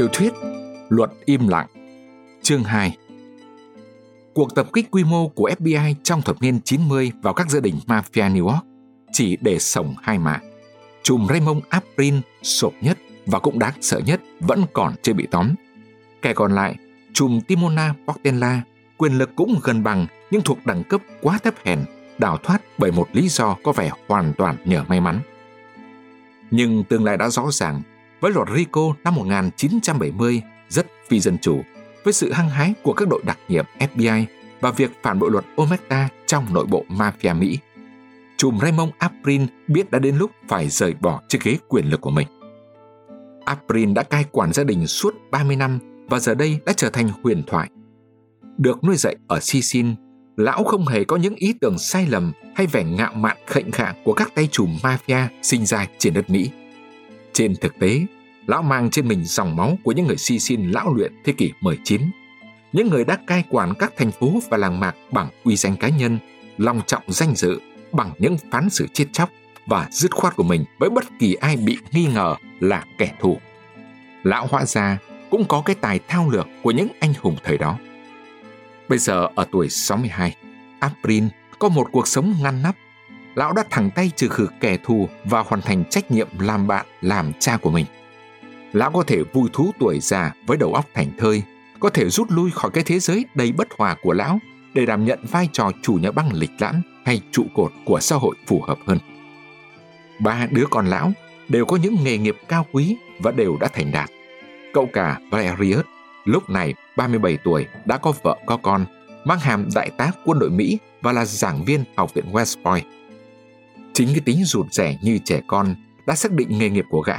Tiểu thuyết Luật im lặng. Chương 2. Cuộc tập kích quy mô của FBI trong thập niên 90 vào các gia đình mafia New York chỉ để sổng hai mạng. Trùm Raymond Aprin sộp nhất và cũng đáng sợ nhất vẫn còn chưa bị tóm. Kẻ còn lại, trùm Timona Portela, quyền lực cũng gần bằng nhưng thuộc đẳng cấp quá thấp hèn, đào thoát bởi một lý do có vẻ hoàn toàn nhờ may mắn. Nhưng tương lai đã rõ ràng với luật RICO năm 1970 rất phi dân chủ, với sự hăng hái của các đội đặc nhiệm FBI và việc phản bội luật Ometa trong nội bộ mafia Mỹ. Trùm Raymond Aprin biết đã đến lúc phải rời bỏ chiếc ghế quyền lực của mình. Aprin đã cai quản gia đình suốt 30 năm và giờ đây đã trở thành huyền thoại. Được nuôi dạy ở Sicily, lão không hề có những ý tưởng sai lầm hay vẻ ngạo mạn khệnh khạng của các tay trùm mafia sinh ra trên đất Mỹ. Trên thực tế, lão mang trên mình dòng máu của những người Sicily lão luyện thế kỷ 19, những người đã cai quản các thành phố và làng mạc bằng uy danh cá nhân, lòng trọng danh dự, bằng những phán xử chết chóc và dứt khoát của mình với bất kỳ ai bị nghi ngờ là kẻ thù. Lão hóa ra cũng có cái tài thao lược của những anh hùng thời đó. Bây giờ ở tuổi 62, Aprin có một cuộc sống ngăn nắp. Lão đã thẳng tay trừ khử kẻ thù và hoàn thành trách nhiệm làm bạn, làm cha của mình. Lão có thể vui thú tuổi già với đầu óc thảnh thơi, có thể rút lui khỏi cái thế giới đầy bất hòa của lão để đảm nhận vai trò chủ nhà băng lịch lãm hay trụ cột của xã hội phù hợp hơn. Ba đứa con lão đều có những nghề nghiệp cao quý và đều đã thành đạt. Cậu cả Valerius, lúc này 37 tuổi, đã có vợ có con, mang hàm đại tá quân đội Mỹ và là giảng viên học viện West Point. Chính cái tính rụt rẻ như trẻ con đã xác định nghề nghiệp của gã.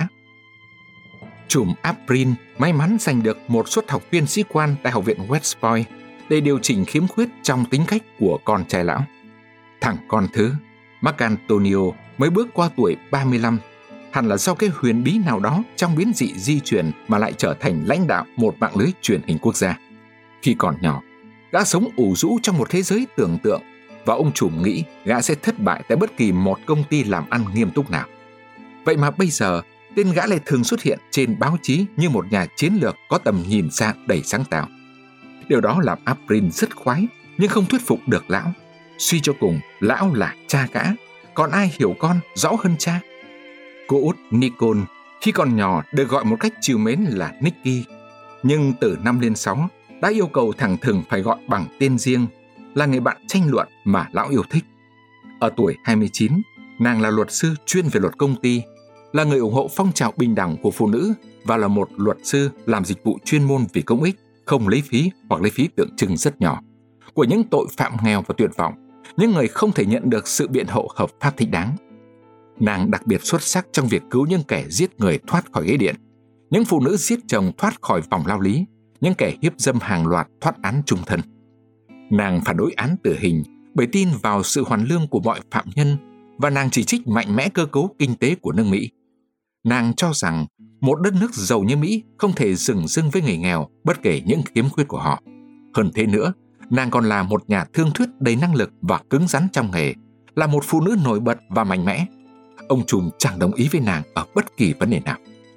Trùm Aprin may mắn giành được một suất học viên sĩ quan tại học viện West Point để điều chỉnh khiếm khuyết trong tính cách của con trai lão. Thằng con thứ, Marcantonio, mới bước qua tuổi 35, hẳn là do cái huyền bí nào đó trong biến dị di truyền mà lại trở thành lãnh đạo một mạng lưới truyền hình quốc gia. Khi còn nhỏ, gã sống ủ rũ trong một thế giới tưởng tượng và ông trùm nghĩ gã sẽ thất bại tại bất kỳ một công ty làm ăn nghiêm túc nào. Vậy mà bây giờ, tên gã lại thường xuất hiện trên báo chí như một nhà chiến lược có tầm nhìn xa đầy sáng tạo. Điều đó làm Aprin rất khoái nhưng không thuyết phục được lão. Suy cho cùng, lão là cha gã, còn ai hiểu con rõ hơn cha? Cô út Nicole khi còn nhỏ được gọi một cách trìu mến là Nicky, nhưng từ năm lên 6 đã yêu cầu thằng Thừng phải gọi bằng tên riêng, là người bạn tranh luận mà lão yêu thích. Ở tuổi 29, nàng là luật sư chuyên về luật công ty, là người ủng hộ phong trào bình đẳng của phụ nữ và là một luật sư làm dịch vụ chuyên môn vì công ích, không lấy phí hoặc lấy phí tượng trưng rất nhỏ, của những tội phạm nghèo và tuyệt vọng, những người không thể nhận được sự biện hộ hợp pháp thích đáng. Nàng đặc biệt xuất sắc trong việc cứu những kẻ giết người thoát khỏi ghế điện, những phụ nữ giết chồng thoát khỏi vòng lao lý, những kẻ hiếp dâm hàng loạt thoát án chung thân. Nàng phản đối án tử hình bởi tin vào sự hoàn lương của mọi phạm nhân và nàng chỉ trích mạnh mẽ cơ cấu kinh tế của nước Mỹ. Nàng cho rằng một đất nước giàu như Mỹ không thể dừng dưng với người nghèo bất kể những khiếm khuyết của họ. Hơn thế nữa, nàng còn là một nhà thương thuyết đầy năng lực và cứng rắn trong nghề, là một phụ nữ nổi bật và mạnh mẽ. Ông trùm chẳng đồng ý với nàng ở bất kỳ vấn đề nào.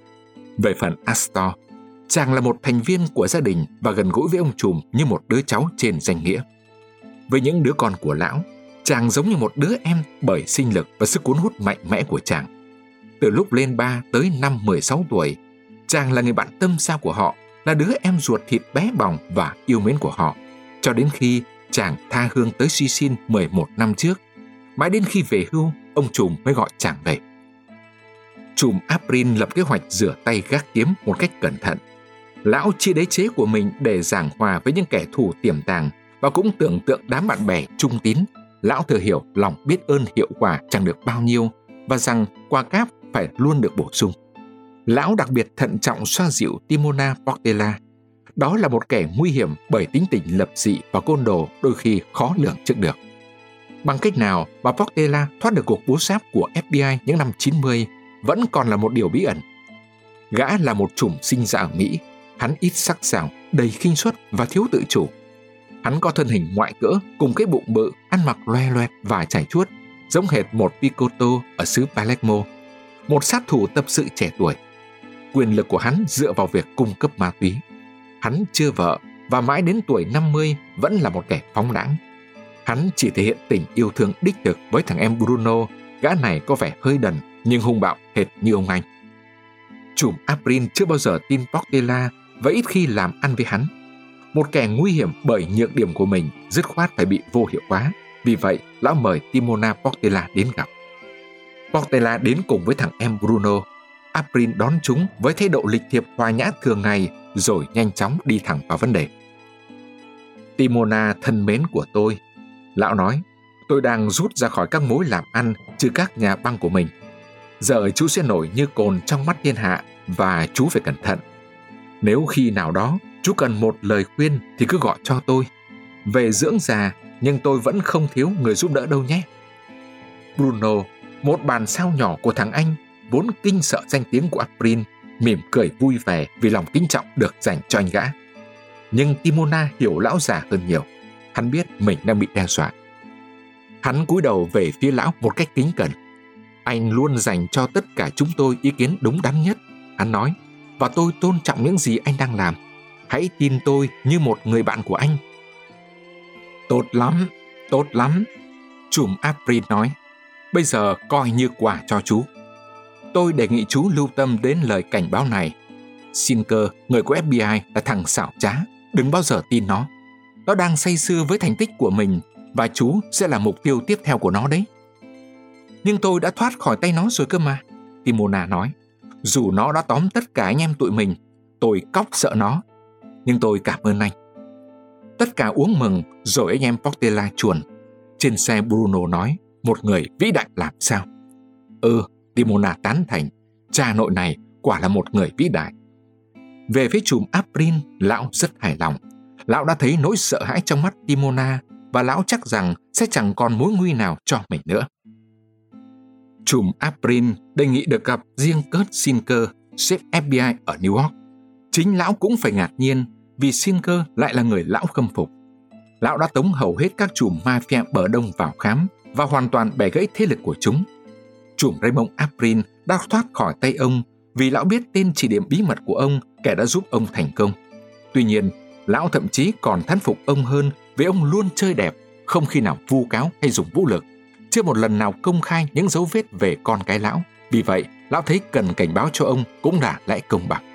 Về phần Astor, chàng là một thành viên của gia đình và gần gũi với ông trùm như một đứa cháu trên danh nghĩa. Với những đứa con của lão, chàng giống như một đứa em bởi sinh lực và sức cuốn hút mạnh mẽ của chàng. Từ lúc lên 3 tới năm 16 tuổi, chàng là người bạn tâm giao của họ, là đứa em ruột thịt bé bỏng và yêu mến của họ, cho đến khi chàng tha hương tới Sicily 11 năm trước. Mãi đến khi về hưu, ông trùm mới gọi chàng về. Trùm Aprin lập kế hoạch rửa tay gác kiếm một cách cẩn thận. Lão chia đế chế của mình để giảng hòa với những kẻ thù tiềm tàng và cũng tưởng tượng đám bạn bè trung tín. Lão thừa hiểu lòng biết ơn hiệu quả chẳng được bao nhiêu và rằng quà cáp phải luôn được bổ sung. Lão đặc biệt thận trọng xoa dịu Timona Portela. Đó là một kẻ nguy hiểm bởi tính tình lập dị và côn đồ đôi khi khó lường trước được. Bằng cách nào bà Portela thoát được cuộc bố giáp của FBI những năm 90 vẫn còn là một điều bí ẩn. Gã là một trùm sinh ra ở Mỹ. Hắn ít sắc sảo, đầy khinh suất và thiếu tự chủ. Hắn có thân hình ngoại cỡ cùng cái bụng bự, ăn mặc loe loẹt và chảy chuốt, giống hệt một Picotto ở xứ Palermo, một sát thủ tập sự trẻ tuổi. quyền lực của hắn dựa vào việc cung cấp ma túy. Hắn chưa vợ và mãi đến tuổi 50 vẫn là một kẻ phóng đãng. Hắn chỉ thể hiện tình yêu thương đích thực với thằng em Bruno. Gã này có vẻ hơi đần nhưng hung bạo hệt như ông anh. Trùm April chưa bao giờ tin Portela và ít khi làm ăn với hắn. Một kẻ nguy hiểm bởi nhược điểm của mình dứt khoát phải bị vô hiệu hóa. Vì vậy, lão mời Timona Portela đến gặp. Portela đến cùng với thằng em Bruno. April đón chúng với thái độ lịch thiệp hòa nhã thường ngày rồi nhanh chóng đi thẳng vào vấn đề. Timona thân mến của tôi, lão nói, tôi đang rút ra khỏi các mối làm ăn trừ các nhà băng của mình. Giờ chú sẽ nổi như cồn trong mắt thiên hạ và chú phải cẩn thận. Nếu khi nào đó chú cần một lời khuyên thì cứ gọi cho tôi. Về dưỡng già, nhưng tôi vẫn không thiếu người giúp đỡ đâu nhé. Bruno, một bàn sao nhỏ của thằng anh, vốn kinh sợ danh tiếng của April, mỉm cười vui vẻ vì lòng kính trọng được dành cho anh gã. Nhưng Timona hiểu lão già hơn nhiều. Hắn biết mình đang bị đe dọa. Hắn cúi đầu về phía lão một cách kính cẩn. Anh luôn dành cho tất cả chúng tôi ý kiến đúng đắn nhất, hắn nói, và tôi tôn trọng những gì anh đang làm. Hãy tin tôi như một người bạn của anh. Tốt lắm, trùm April nói. Bây giờ coi như quà cho chú. Tôi đề nghị chú lưu tâm đến lời cảnh báo này. Sinker, người của FBI, là thằng xảo trá. Đừng bao giờ tin nó. Nó đang say sưa với thành tích của mình và chú sẽ là mục tiêu tiếp theo của nó đấy. Nhưng tôi đã thoát khỏi tay nó rồi cơ mà, Timona nói. Dù nó đã tóm tất cả anh em tụi mình, tôi cóc sợ nó. Nhưng tôi cảm ơn anh. Tất cả uống mừng rồi anh em Portela chuồn. Trên xe Bruno nói, một người vĩ đại làm sao? Timona tán thành. Cha nội này quả là một người vĩ đại. Về phía trùm April, lão rất hài lòng. Lão đã thấy nỗi sợ hãi trong mắt Timona và lão chắc rằng sẽ chẳng còn mối nguy nào cho mình nữa. Trùm April đề nghị được gặp riêng Kurt Sinker, sếp FBI ở New York. Chính lão cũng phải ngạc nhiên vì Sinker lại là người lão khâm phục. Lão đã tống hầu hết các trùm mafia bờ đông vào khám và hoàn toàn bẻ gãy thế lực của chúng. Trùm Raymond April đã thoát khỏi tay ông vì lão biết tên chỉ điểm bí mật của ông, kẻ đã giúp ông thành công. Tuy nhiên, lão thậm chí còn thán phục ông hơn vì ông luôn chơi đẹp, không khi nào vu cáo hay dùng vũ lực, chưa một lần nào công khai những dấu vết về con cái lão. Vì vậy, lão thấy cần cảnh báo cho ông cũng là lẽ công bằng.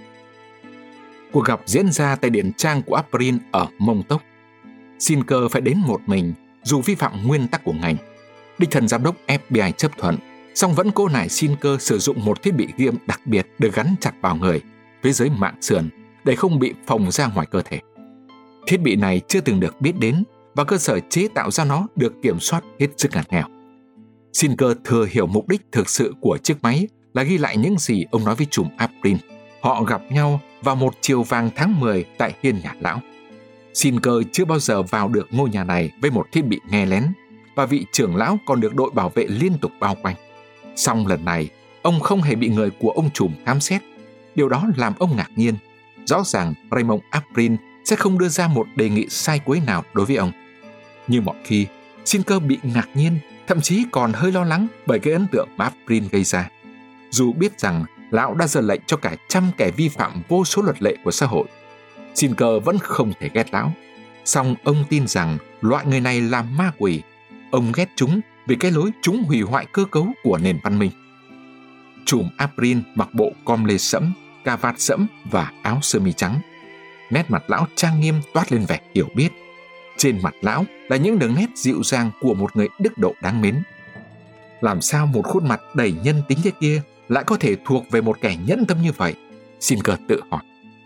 Cuộc gặp diễn ra tại điện trang của April ở Montauk. Sinker phải đến một mình dù vi phạm nguyên tắc của ngành. Đích thân giám đốc FBI chấp thuận, song vẫn cố nài Sinker sử dụng một thiết bị ghi âm đặc biệt được gắn chặt vào người, phía dưới mạng sườn, để không bị phồng ra ngoài cơ thể. Thiết bị này chưa từng được biết đến và cơ sở chế tạo ra nó được kiểm soát hết sức ngặt nghèo. Sinker thừa hiểu mục đích thực sự của chiếc máy là ghi lại những gì ông nói với trùm April. Họ gặp nhau vào một chiều vàng tháng 10 tại hiên nhà lão. Sinker chưa bao giờ vào được ngôi nhà này với một thiết bị nghe lén, và vị trưởng lão còn được đội bảo vệ liên tục bao quanh. Song lần này, ông không hề bị người của ông trùm khám xét. Điều đó làm ông ngạc nhiên. Rõ ràng Raymond April sẽ không đưa ra một đề nghị sai quấy nào đối với ông. Như mọi khi, Sinker bị ngạc nhiên, thậm chí còn hơi lo lắng bởi cái ấn tượng mà April gây ra. Dù biết rằng lão đã ra lệnh cho cả trăm kẻ vi phạm vô số luật lệ của xã hội, Sinker vẫn không thể ghét lão. Song ông tin rằng loại người này là ma quỷ. Ông ghét chúng vì cái lối chúng hủy hoại cơ cấu của nền văn minh. Trùm April mặc bộ com lê sẫm, cà vạt sẫm và áo sơ mi trắng. Nét mặt lão trang nghiêm toát lên vẻ hiểu biết. Trên mặt lão là những đường nét dịu dàng của một người đức độ đáng mến. Làm sao một khuôn mặt đầy nhân tính thế kia lại có thể thuộc về một kẻ nhẫn tâm như vậy? Sinker tự hỏi.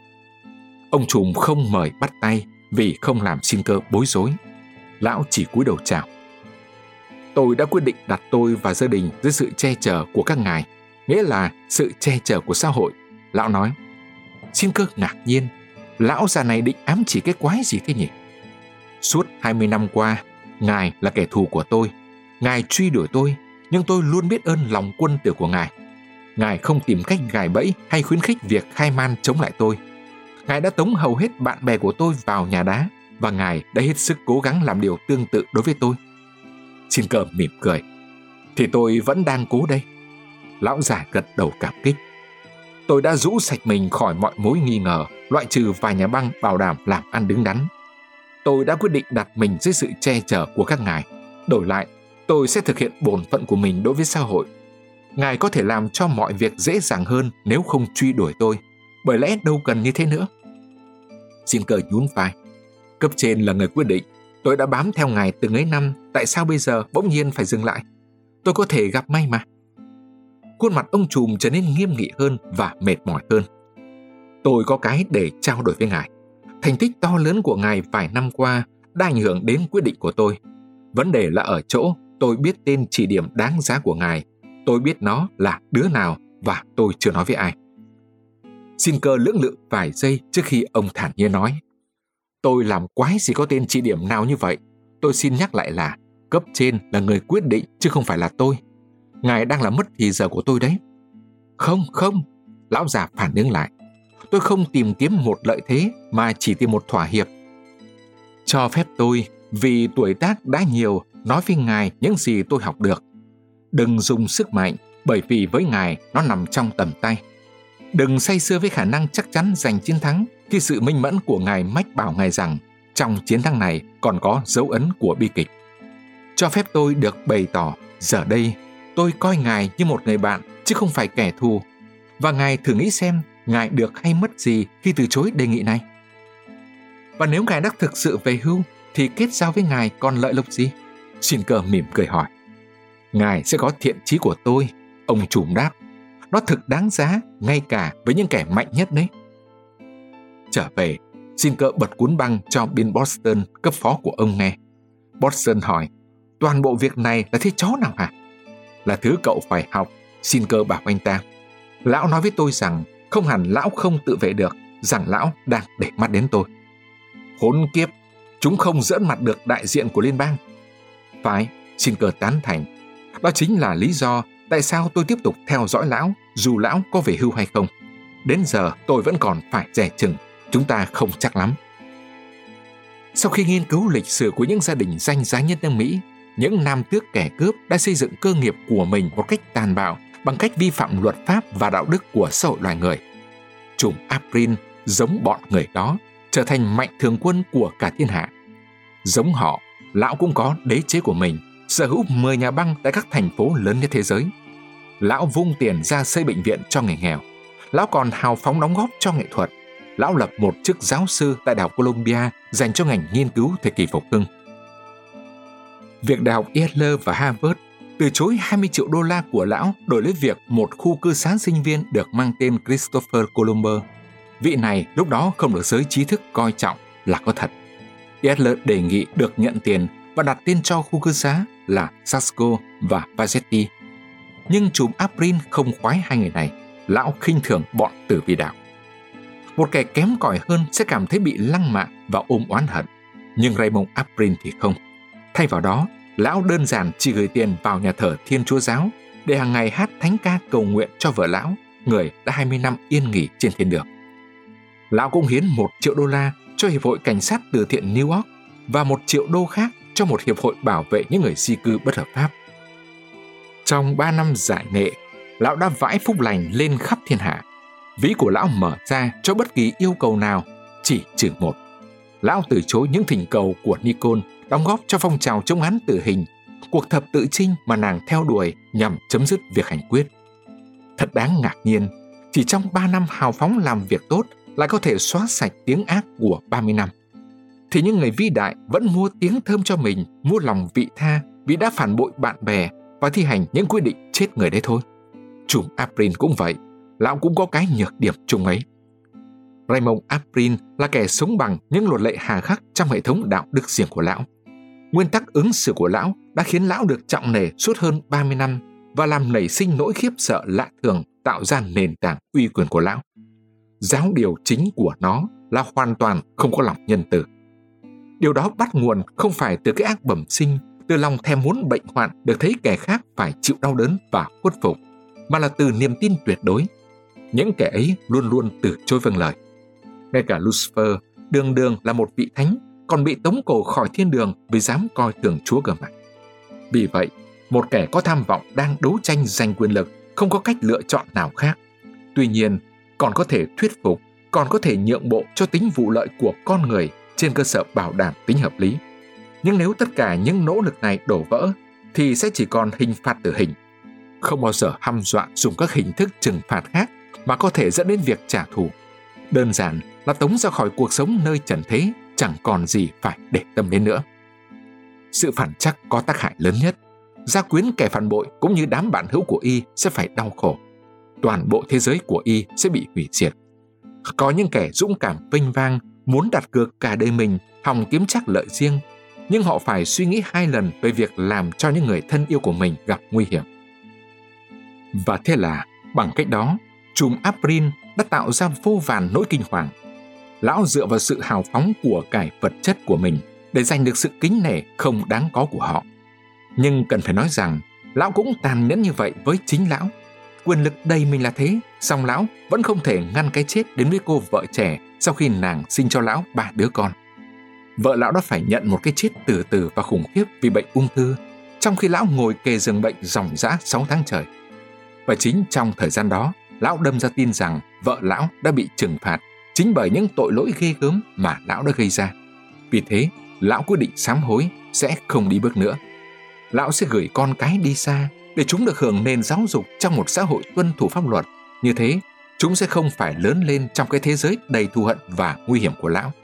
Ông trùm không mời bắt tay vì không làm Sinker bối rối. Lão chỉ cúi đầu chào. Tôi đã quyết định đặt tôi và gia đình dưới sự che chở của các ngài, nghĩa là sự che chở của xã hội, lão nói. Sinker ngạc nhiên. Lão già này định ám chỉ cái quái gì thế nhỉ? Suốt 20 năm qua, ngài là kẻ thù của tôi. Ngài truy đuổi tôi, nhưng tôi luôn biết ơn lòng quân tử của ngài. Ngài không tìm cách gài bẫy hay khuyến khích việc khai man chống lại tôi. Ngài đã tống hầu hết bạn bè của tôi vào nhà đá, và ngài đã hết sức cố gắng làm điều tương tự đối với tôi. Sinker mỉm cười. Thì tôi vẫn đang cố đây. Lão già gật đầu cảm kích. Tôi đã rũ sạch mình khỏi mọi mối nghi ngờ, loại trừ vài nhà băng bảo đảm làm ăn đứng đắn. Tôi đã quyết định đặt mình dưới sự che chở của các ngài. Đổi lại, tôi sẽ thực hiện bổn phận của mình đối với xã hội. Ngài có thể làm cho mọi việc dễ dàng hơn nếu không truy đuổi tôi, bởi lẽ đâu cần như thế nữa. Sinker nhún vai. Cấp trên là người quyết định. Tôi đã bám theo ngài từng ấy năm, tại sao bây giờ bỗng nhiên phải dừng lại? Tôi có thể gặp may mà. Khuôn mặt ông trùm trở nên nghiêm nghị hơn và mệt mỏi hơn. Tôi có cái để trao đổi với ngài. Thành tích to lớn của ngài vài năm qua đã ảnh hưởng đến quyết định của tôi. Vấn đề là ở chỗ tôi biết tên chỉ điểm đáng giá của ngài. Tôi biết nó là đứa nào và tôi chưa nói với ai. Sinker lưỡng lự vài giây trước khi ông thản nhiên nói. Tôi làm quái gì có tên chỉ điểm nào như vậy. Tôi xin nhắc lại là cấp trên là người quyết định chứ không phải là tôi. Ngài đang làm mất thì giờ của tôi đấy. Không, lão già phản ứng lại. Tôi không tìm kiếm một lợi thế mà chỉ tìm một thỏa hiệp. Cho phép tôi, vì tuổi tác đã nhiều, nói với ngài những gì tôi học được. Đừng dùng sức mạnh, bởi vì với ngài nó nằm trong tầm tay. Đừng say sưa với khả năng chắc chắn giành chiến thắng khi sự minh mẫn của ngài mách bảo ngài rằng trong chiến thắng này còn có dấu ấn của bi kịch. Cho phép tôi được bày tỏ, giờ đây tôi coi ngài như một người bạn chứ không phải kẻ thù. Và ngài thử nghĩ xem ngài được hay mất gì khi từ chối đề nghị này. Và nếu ngài đã thực sự về hưu thì kết giao với ngài còn lợi lộc gì? Sinker mỉm cười hỏi. Ngài sẽ có thiện chí của tôi, ông trùm đáp. Nó thực đáng giá ngay cả với những kẻ mạnh nhất đấy. Trở về, Sinker bật cuốn băng cho Bill Boston, cấp phó của ông nghe. Boston hỏi, toàn bộ việc này là thế chó nào hả? Là thứ cậu phải học, Sinker bảo anh ta. Lão nói với tôi rằng không hẳn lão không tự vệ được, rằng lão đang để mắt đến tôi. Khốn kiếp, chúng không giỡn mặt được đại diện của liên bang. Phải, Sinker tán thành. Đó chính là lý do tại sao tôi tiếp tục theo dõi lão, dù lão có về hưu hay không. Đến giờ tôi vẫn còn phải dè chừng, chúng ta không chắc lắm. Sau khi nghiên cứu lịch sử của những gia đình danh giá nhất nước Mỹ, những nam tước kẻ cướp đã xây dựng cơ nghiệp của mình một cách tàn bạo bằng cách vi phạm luật pháp và đạo đức của xã hội loài người. Trùm Aprin giống bọn người đó, trở thành mạnh thường quân của cả thiên hạ. Giống họ, lão cũng có đế chế của mình, sở hữu 10 nhà băng tại các thành phố lớn nhất thế giới. Lão vung tiền ra xây bệnh viện cho người nghèo. Lão còn hào phóng đóng góp cho nghệ thuật. Lão lập một chức giáo sư tại Đại học Columbia dành cho ngành nghiên cứu thời kỳ phục hưng. Việc Đại học Yale và Harvard từ chối 20 triệu đô la của lão đổi lấy việc một khu cư xá sinh viên được mang tên Christopher Columbus. Vị này lúc đó không được giới trí thức coi trọng là có thật. Yale đề nghị được nhận tiền và đặt tên cho khu cư xá là Sasko và Vazetti. Nhưng trùm Aprin không khoái hai người này. Lão khinh thường bọn tử vi đạo. Một kẻ kém cỏi hơn sẽ cảm thấy bị lăng mạ và ôm oán hận. Nhưng Raymond Aprin thì không. Thay vào đó, lão đơn giản chỉ gửi tiền vào nhà thờ Thiên Chúa Giáo để hàng ngày hát thánh ca cầu nguyện cho vợ lão, người đã 20 năm yên nghỉ trên thiên đường. Lão cũng hiến 1 triệu đô la cho Hiệp hội Cảnh sát từ thiện New York và 1 triệu đô khác cho một hiệp hội bảo vệ những người di cư bất hợp pháp. Trong 3 năm giải nghệ, lão đã vãi phúc lành lên khắp thiên hạ. Ví của lão mở ra cho bất kỳ yêu cầu nào, chỉ trừ một. Lão từ chối những thỉnh cầu của Nicole đóng góp cho phong trào chống án tử hình, cuộc thập tự chinh mà nàng theo đuổi nhằm chấm dứt việc hành quyết. Thật đáng ngạc nhiên, chỉ trong 3 năm hào phóng làm việc tốt lại có thể xóa sạch tiếng ác của 30 năm. Thì những người vĩ đại vẫn mua tiếng thơm cho mình, mua lòng vị tha vì đã phản bội bạn bè và thi hành những quyết định chết người đấy thôi. Trùm Aprin cũng vậy, lão cũng có cái nhược điểm chung ấy. Raymond Aprin là kẻ sống bằng những luật lệ hà khắc trong hệ thống đạo đức riêng của lão. Nguyên tắc ứng xử của lão đã khiến lão được trọng nể suốt hơn 30 năm và làm nảy sinh nỗi khiếp sợ lạ thường, tạo ra nền tảng uy quyền của lão. Giáo điều chính của nó là hoàn toàn không có lòng nhân từ. Điều đó bắt nguồn không phải từ cái ác bẩm sinh, từ lòng thèm muốn bệnh hoạn được thấy kẻ khác phải chịu đau đớn và khuất phục, mà là từ niềm tin tuyệt đối. Những kẻ ấy luôn luôn từ chối vâng lời. Ngay cả Lucifer, đường đường là một vị thánh, còn bị tống cổ khỏi thiên đường vì dám coi thường Chúa cơ mà. Vì vậy, một kẻ có tham vọng đang đấu tranh giành quyền lực không có cách lựa chọn nào khác. Tuy nhiên, còn có thể thuyết phục, còn có thể nhượng bộ cho tính vụ lợi của con người trên cơ sở bảo đảm tính hợp lý. Nhưng nếu tất cả những nỗ lực này đổ vỡ, thì sẽ chỉ còn hình phạt tử hình. Không bao giờ hăm dọa dùng các hình thức trừng phạt khác mà có thể dẫn đến việc trả thù. Đơn giản là tống ra khỏi cuộc sống nơi trần thế, chẳng còn gì phải để tâm đến nữa. Sự phản trắc có tác hại lớn nhất. Gia quyến kẻ phản bội cũng như đám bạn hữu của y sẽ phải đau khổ. Toàn bộ thế giới của y sẽ bị hủy diệt. Có những kẻ dũng cảm vênh vang muốn đặt cược cả đời mình hòng kiếm chắc lợi riêng, nhưng họ phải suy nghĩ 2 lần về việc làm cho những người thân yêu của mình gặp nguy hiểm. Và thế là bằng cách đó, trùm Aprin đã tạo ra vô vàn nỗi kinh hoàng. Lão dựa vào sự hào phóng của cải vật chất của mình để giành được sự kính nể không đáng có của họ. Nhưng cần phải nói rằng, lão cũng tàn nhẫn như vậy với chính lão. Quyền lực đầy mình là thế, song lão vẫn không thể ngăn cái chết đến với cô vợ trẻ sau khi nàng sinh cho lão 3 đứa con. Vợ lão đã phải nhận một cái chết từ từ và khủng khiếp vì bệnh ung thư, trong khi lão ngồi kề giường bệnh ròng rã 6 tháng trời. Và chính trong thời gian đó, lão đâm ra tin rằng vợ lão đã bị trừng phạt chính bởi những tội lỗi ghê gớm mà lão đã gây ra. Vì thế, lão quyết định sám hối sẽ không đi bước nữa. Lão sẽ gửi con cái đi xa để chúng được hưởng nền giáo dục trong một xã hội tuân thủ pháp luật. Như thế, chúng sẽ không phải lớn lên trong cái thế giới đầy thù hận và nguy hiểm của lão.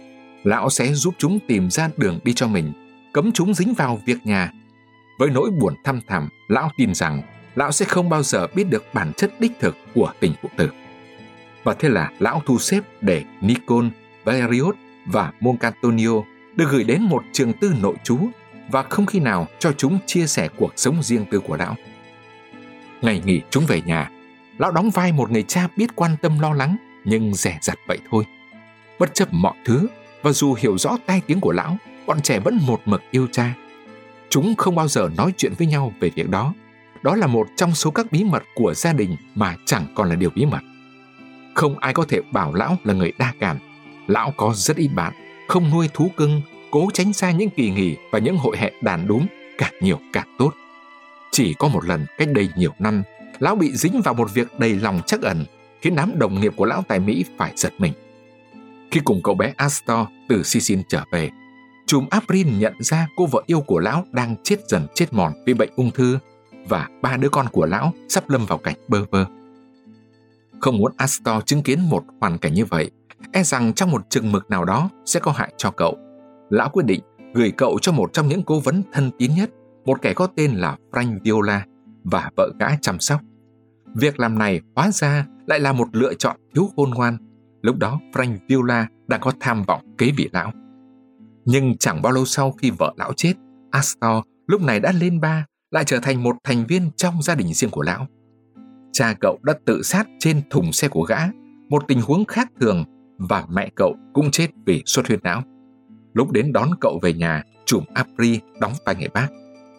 Lão sẽ giúp chúng tìm ra đường đi cho mình, cấm chúng dính vào việc nhà. Với nỗi buồn thăm thẳm, lão tin rằng lão sẽ không bao giờ biết được bản chất đích thực của tình phụ tử. Và thế là lão thu xếp để Nikon, Valerius và Moncantonio được gửi đến một trường tư nội trú và không khi nào cho chúng chia sẻ cuộc sống riêng tư của lão. Ngày nghỉ chúng về nhà, lão đóng vai một người cha biết quan tâm lo lắng nhưng dè dặt vậy thôi. Bất chấp mọi thứ và dù hiểu rõ tai tiếng của lão, bọn trẻ vẫn một mực yêu cha. Chúng không bao giờ nói chuyện với nhau về việc đó. Đó là một trong số các bí mật của gia đình mà chẳng còn là điều bí mật. Không ai có thể bảo lão là người đa cảm. Lão có rất ít bạn, không nuôi thú cưng, cố tránh xa những kỳ nghỉ và những hội hè đàn đúm, càng nhiều càng tốt. Chỉ có một lần cách đây nhiều năm, lão bị dính vào một việc đầy lòng trắc ẩn, khiến đám đồng nghiệp của lão tại Mỹ phải giật mình. Khi cùng cậu bé Astor từ Sicily trở về, trùm Aprin nhận ra cô vợ yêu của lão đang chết dần chết mòn vì bệnh ung thư và 3 đứa con của lão sắp lâm vào cảnh bơ vơ. Không muốn Astor chứng kiến một hoàn cảnh như vậy, e rằng trong một chừng mực nào đó sẽ có hại cho cậu, lão quyết định gửi cậu cho một trong những cố vấn thân tín nhất, một kẻ có tên là Frank Viola, và vợ gã chăm sóc. Việc làm này hóa ra lại là một lựa chọn thiếu khôn ngoan. Lúc đó Frank Viola đang có tham vọng kế vị lão. Nhưng chẳng bao lâu sau khi vợ lão chết, Astor lúc này đã lên ba, lại trở thành một thành viên trong gia đình riêng của lão. Cha cậu đã tự sát trên thùng xe của gã, một tình huống khác thường, và mẹ cậu cũng chết vì xuất huyết não. Lúc đến đón cậu về nhà, trùm Apri đóng vai người bác.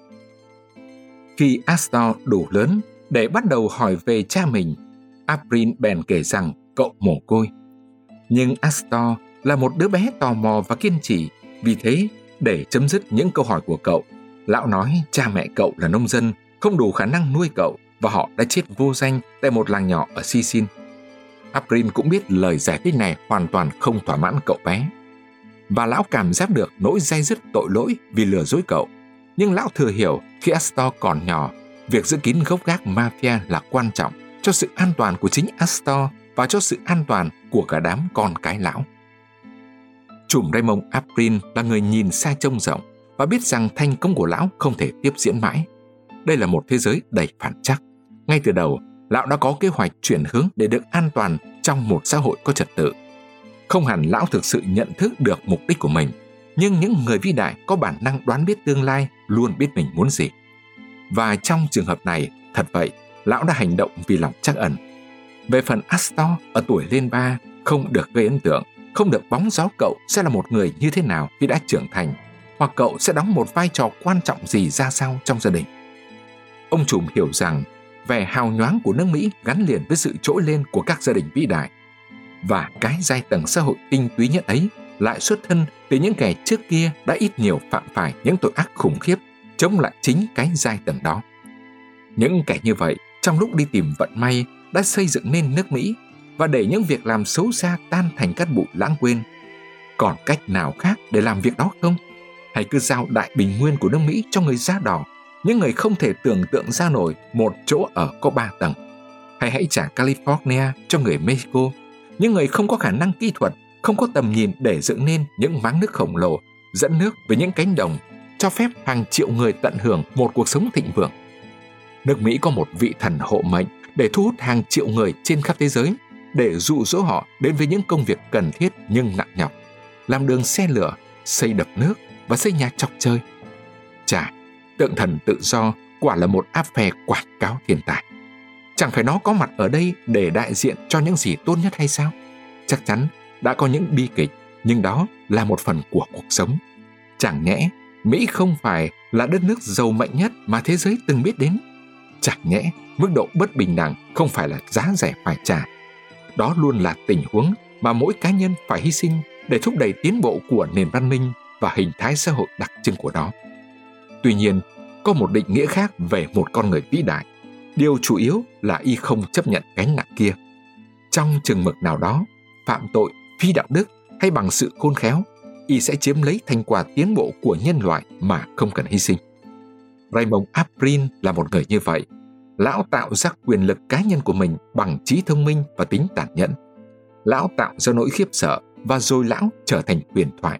Khi Astor đủ lớn để bắt đầu hỏi về cha mình, Aprin bèn kể rằng cậu mồ côi. Nhưng Astor là một đứa bé tò mò và kiên trì, vì thế để chấm dứt những câu hỏi của cậu, lão nói cha mẹ cậu là nông dân, không đủ khả năng nuôi cậu và họ đã chết vô danh tại một làng nhỏ ở Sicily. Aprin cũng biết lời giải thích này hoàn toàn không thỏa mãn cậu bé, và lão cảm giác được nỗi day dứt tội lỗi vì lừa dối cậu. Nhưng lão thừa hiểu khi Astor còn nhỏ, việc giữ kín gốc gác mafia là quan trọng cho sự an toàn của chính Astor và cho sự an toàn của cả đám con cái lão. Trùm Raymond Aprin là người nhìn xa trông rộng và biết rằng thành công của lão không thể tiếp diễn mãi. Đây là một thế giới đầy phản trắc. Ngay từ đầu, lão đã có kế hoạch chuyển hướng để được an toàn trong một xã hội có trật tự. Không hẳn lão thực sự nhận thức được mục đích của mình, nhưng những người vĩ đại có bản năng đoán biết tương lai luôn biết mình muốn gì. Và trong trường hợp này, thật vậy, lão đã hành động vì lòng trắc ẩn. Về phần Astor ở tuổi lên ba, không được gây ấn tượng, không được bóng gió cậu sẽ là một người như thế nào khi đã trưởng thành, hoặc cậu sẽ đóng một vai trò quan trọng gì ra sao trong gia đình. Ông trùm hiểu rằng vẻ hào nhoáng của nước Mỹ gắn liền với sự trỗi lên của các gia đình vĩ đại, và cái giai tầng xã hội tinh túy nhất ấy lại xuất thân từ những kẻ trước kia đã ít nhiều phạm phải những tội ác khủng khiếp chống lại chính cái giai tầng đó. Những kẻ như vậy trong lúc đi tìm vận may đã xây dựng nên nước Mỹ, và để những việc làm xấu xa tan thành cát bụi lãng quên. Còn cách nào khác để làm việc đó không? Hay cứ giao đại bình nguyên của nước Mỹ cho người da đỏ, những người không thể tưởng tượng ra nổi một chỗ ở có 3 tầng. Hay hãy trả California cho người Mexico, những người không có khả năng kỹ thuật, không có tầm nhìn để dựng nên những máng nước khổng lồ, dẫn nước với những cánh đồng, cho phép hàng triệu người tận hưởng một cuộc sống thịnh vượng. Nước Mỹ có một vị thần hộ mệnh để thu hút hàng triệu người trên khắp thế giới, để dụ dỗ họ đến với những công việc cần thiết nhưng nặng nhọc, làm đường xe lửa, xây đập nước và xây nhà chọc trời. Chà, tượng thần tự do quả là một áp phe quảng cáo thiên tài. Chẳng phải nó có mặt ở đây để đại diện cho những gì tốt nhất hay sao? Chắc chắn đã có những bi kịch, nhưng đó là một phần của cuộc sống. Chẳng nhẽ Mỹ không phải là đất nước giàu mạnh nhất mà thế giới từng biết đến? Chẳng nhẽ mức độ bất bình đẳng không phải là giá rẻ phải trả? Đó luôn là tình huống mà mỗi cá nhân phải hy sinh để thúc đẩy tiến bộ của nền văn minh và hình thái xã hội đặc trưng của nó. Tuy nhiên, có một định nghĩa khác về một con người vĩ đại. Điều chủ yếu là y không chấp nhận gánh nặng kia. Trong chừng mực nào đó, phạm tội, phi đạo đức hay bằng sự khôn khéo, y sẽ chiếm lấy thành quả tiến bộ của nhân loại mà không cần hy sinh. Raymond Abril là một người như vậy. Lão tạo ra quyền lực cá nhân của mình bằng trí thông minh và tính tàn nhẫn. Lão tạo ra nỗi khiếp sợ và rồi lão trở thành huyền thoại.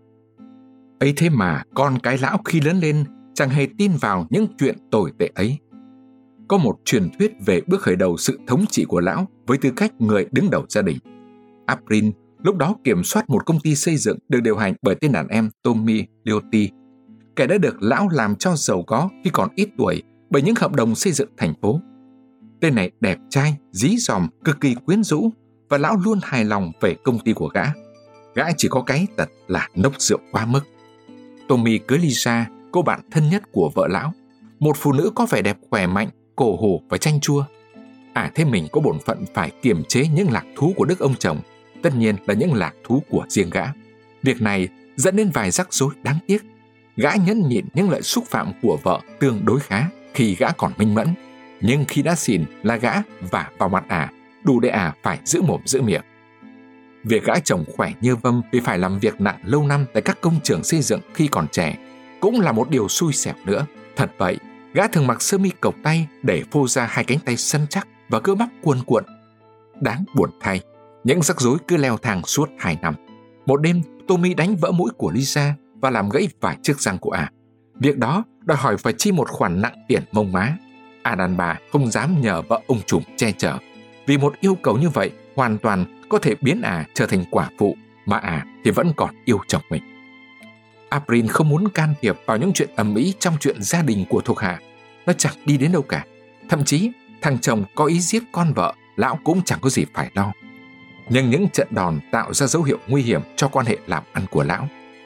Ấy thế mà con cái lão khi lớn lên chẳng hề tin vào những chuyện tồi tệ ấy. Có một truyền thuyết về bước khởi đầu sự thống trị của lão với tư cách người đứng đầu gia đình. Abril lúc đó kiểm soát một công ty xây dựng được điều hành bởi tên đàn em Tommy Liotti, kẻ đã được lão làm cho giàu có khi còn ít tuổi bởi những hợp đồng xây dựng thành phố. Tên này đẹp trai, dí dòm, cực kỳ quyến rũ và lão luôn hài lòng về công ty của gã. Gã chỉ có cái tật là nốc rượu quá mức. Tommy cưới Lisa, cô bạn thân nhất của vợ lão, một phụ nữ có vẻ đẹp khỏe mạnh, cổ hủ và chanh chua. Thế mình có bổn phận phải kiềm chế những lạc thú của đức ông chồng, tất nhiên là những lạc thú của riêng gã. Việc này dẫn đến vài rắc rối đáng tiếc. Gã nhẫn nhịn những lời xúc phạm của vợ tương đối khá khi gã còn minh mẫn, nhưng khi đã xỉn là gã vả vào mặt đủ để phải giữ mồm giữ miệng. Việc gã chồng khỏe như vâm vì phải làm việc nặng lâu năm tại các công trường xây dựng khi còn trẻ cũng là một điều xui xẻo nữa. Thật vậy, gã thường mặc sơ mi cộc tay để phô ra hai cánh tay săn chắc và cơ bắp cuồn cuộn. Đáng buồn thay, những rắc rối cứ leo thang suốt 2 năm. Một đêm, Tommy đánh vỡ mũi của Lisa và làm gãy vài chiếc răng của Việc đó đòi hỏi phải chi một khoản nặng tiền mông má. Đàn bà không dám nhờ vợ ông trùm che chở, vì một yêu cầu như vậy hoàn toàn có thể biến trở thành quả phụ, mà thì vẫn còn yêu chồng mình. Abril không muốn can thiệp vào những chuyện ầm ĩ trong chuyện gia đình của thuộc hạ. Nó chẳng đi đến đâu cả. Thậm chí thằng chồng có ý giết con vợ, lão cũng chẳng có gì phải lo. Nhưng những trận đòn tạo ra dấu hiệu nguy hiểm cho quan hệ làm ăn của lão.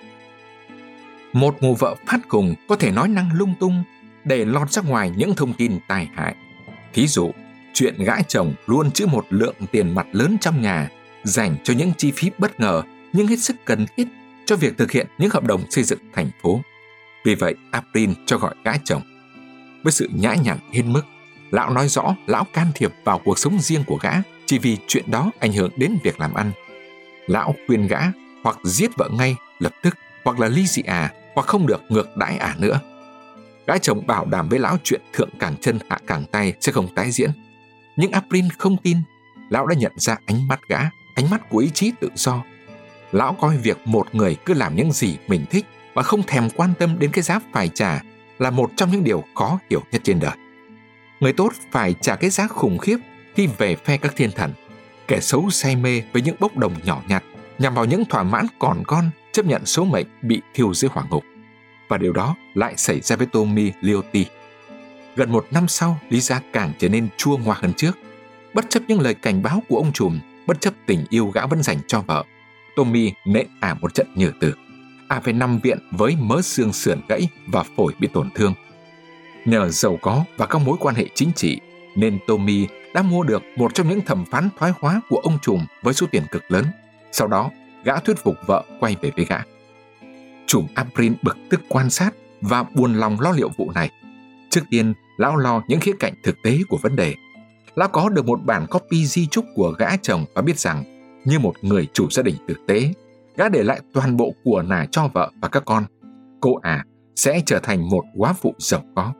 Một mụ vợ phát khùng có thể nói năng lung tung để lọt ra ngoài những thông tin tai hại. Thí dụ, chuyện gã chồng luôn trữ một lượng tiền mặt lớn trong nhà dành cho những chi phí bất ngờ nhưng hết sức cần thiết cho việc thực hiện những hợp đồng xây dựng thành phố. Vì vậy, Abril cho gọi gã chồng. Với sự nhã nhặn hết mức, lão nói rõ lão can thiệp vào cuộc sống riêng của gã chỉ vì chuyện đó ảnh hưởng đến việc làm ăn. Lão khuyên gã hoặc giết vợ ngay lập tức, hoặc là ly dị hoặc không được ngược đãi nữa. Gã chồng bảo đảm với lão chuyện thượng cẳng chân hạ cẳng tay sẽ không tái diễn. Nhưng Abril không tin. Lão đã nhận ra ánh mắt gã, ánh mắt của ý chí tự do. Lão coi việc một người cứ làm những gì mình thích và không thèm quan tâm đến cái giá phải trả là một trong những điều khó hiểu nhất trên đời. Người tốt phải trả cái giá khủng khiếp khi về phe các thiên thần. Kẻ xấu say mê với những bốc đồng nhỏ nhặt nhằm vào những thỏa mãn còn con, chấp nhận số mệnh bị thiêu dưới hỏa ngục. Và điều đó lại xảy ra với Tommy Liotti. Gần 1 năm sau, Lisa càng trở nên chua ngoa hơn trước. Bất chấp những lời cảnh báo của ông trùm, bất chấp tình yêu gã vẫn dành cho vợ, Tommy nện một trận nhừ tử. Phải nằm viện với mớ xương sườn gãy và phổi bị tổn thương. Nhờ giàu có và các mối quan hệ chính trị, nên Tommy đã mua được một trong những thẩm phán thoái hóa của ông trùm với số tiền cực lớn. Sau đó, gã thuyết phục vợ quay về với gã. Trùm Abril bực tức quan sát và buồn lòng lo liệu vụ này. Trước tiên, lão lo những khía cạnh thực tế của vấn đề. Lão có được một bản copy di chúc của gã chồng và biết rằng, như một người chủ gia đình tử tế, gã để lại toàn bộ của nải cho vợ và các con. Cô sẽ trở thành một góa phụ giàu có.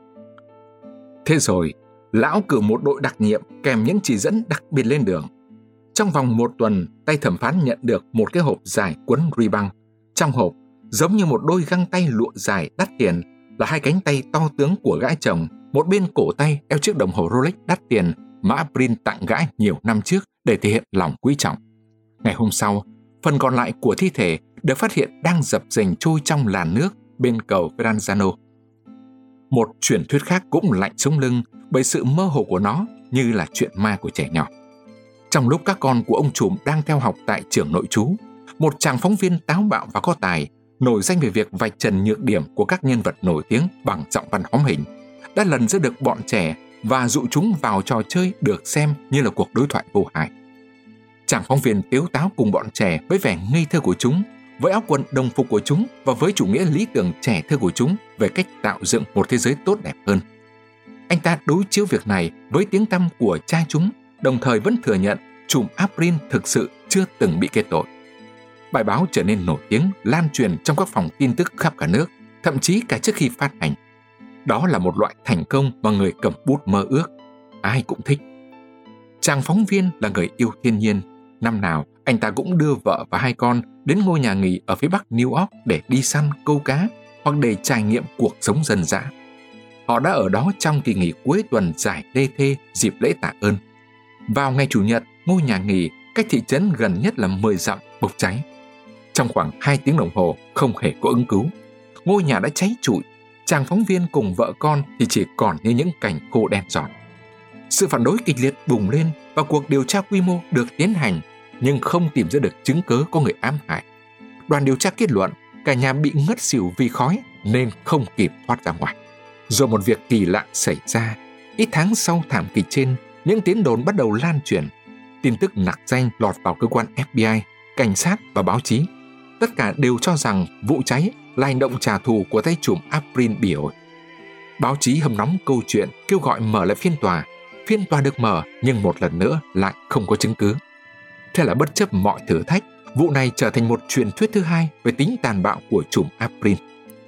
Thế rồi, lão cử một đội đặc nhiệm kèm những chỉ dẫn đặc biệt lên đường. Trong vòng 1 tuần, tay thẩm phán nhận được một cái hộp dài quấn ruy băng. Trong hộp, giống như một đôi găng tay lụa dài đắt tiền, là 2 cánh tay to tướng của gã chồng, một bên cổ tay đeo chiếc đồng hồ Rolex đắt tiền mà April tặng gã nhiều năm trước để thể hiện lòng quý trọng. Ngày hôm sau, phần còn lại của thi thể được phát hiện đang dập dềnh trôi trong làn nước bên cầu Verrazzano. Một truyền thuyết khác cũng lạnh sống lưng bởi sự mơ hồ của nó, như là chuyện ma của trẻ nhỏ. Trong lúc các con của ông trùm đang theo học tại trường nội trú, một chàng phóng viên táo bạo và có tài, nổi danh về việc vạch trần nhược điểm của các nhân vật nổi tiếng bằng giọng văn hóm hình, đã lần ra được bọn trẻ và dụ chúng vào trò chơi được xem như là cuộc đối thoại vô hại. Chàng phóng viên tếu táo cùng bọn trẻ với vẻ ngây thơ của chúng, với áo quần đồng phục của chúng và với chủ nghĩa lý tưởng trẻ thơ của chúng về cách tạo dựng một thế giới tốt đẹp hơn. Anh ta đối chiếu việc này với tiếng tăm của cha chúng, đồng thời vẫn thừa nhận trùm April thực sự chưa từng bị kết tội. Bài báo trở nên nổi tiếng, lan truyền trong các phòng tin tức khắp cả nước, thậm chí cả trước khi phát hành. Đó là một loại thành công mà người cầm bút mơ ước. Ai cũng thích. Chàng phóng viên là người yêu thiên nhiên. Năm nào, anh ta cũng đưa vợ và 2 con đến ngôi nhà nghỉ ở phía bắc New York để đi săn, câu cá hoặc để trải nghiệm cuộc sống dân dã. Họ đã ở đó trong kỳ nghỉ cuối tuần dài lê thê dịp lễ tạ ơn. Vào ngày Chủ nhật, ngôi nhà nghỉ cách thị trấn gần nhất là 10 dặm bốc cháy. Trong khoảng 2 tiếng đồng hồ không hề có ứng cứu. Ngôi nhà đã cháy trụi. Chàng phóng viên cùng vợ con thì chỉ còn như những cành khô đen giọt. Sự phản đối kịch liệt bùng lên và cuộc điều tra quy mô được tiến hành, nhưng không tìm ra được chứng cớ có người ám hại. Đoàn điều tra kết luận cả nhà bị ngất xỉu vì khói nên không kịp thoát ra ngoài. Rồi một việc kỳ lạ xảy ra. Ít tháng sau thảm kịch trên, những tiếng đồn bắt đầu lan truyền. Tin tức nặc danh lọt vào cơ quan FBI, cảnh sát và báo chí. Tất cả đều cho rằng vụ cháy là hành động trả thù của tay trùm April bỉ ổi. Báo chí hâm nóng câu chuyện, kêu gọi mở lại phiên tòa. Phiên tòa được mở nhưng một lần nữa lại không có chứng cứ. Thế là bất chấp mọi thử thách, vụ này trở thành một truyền thuyết thứ hai về tính tàn bạo của trùm April.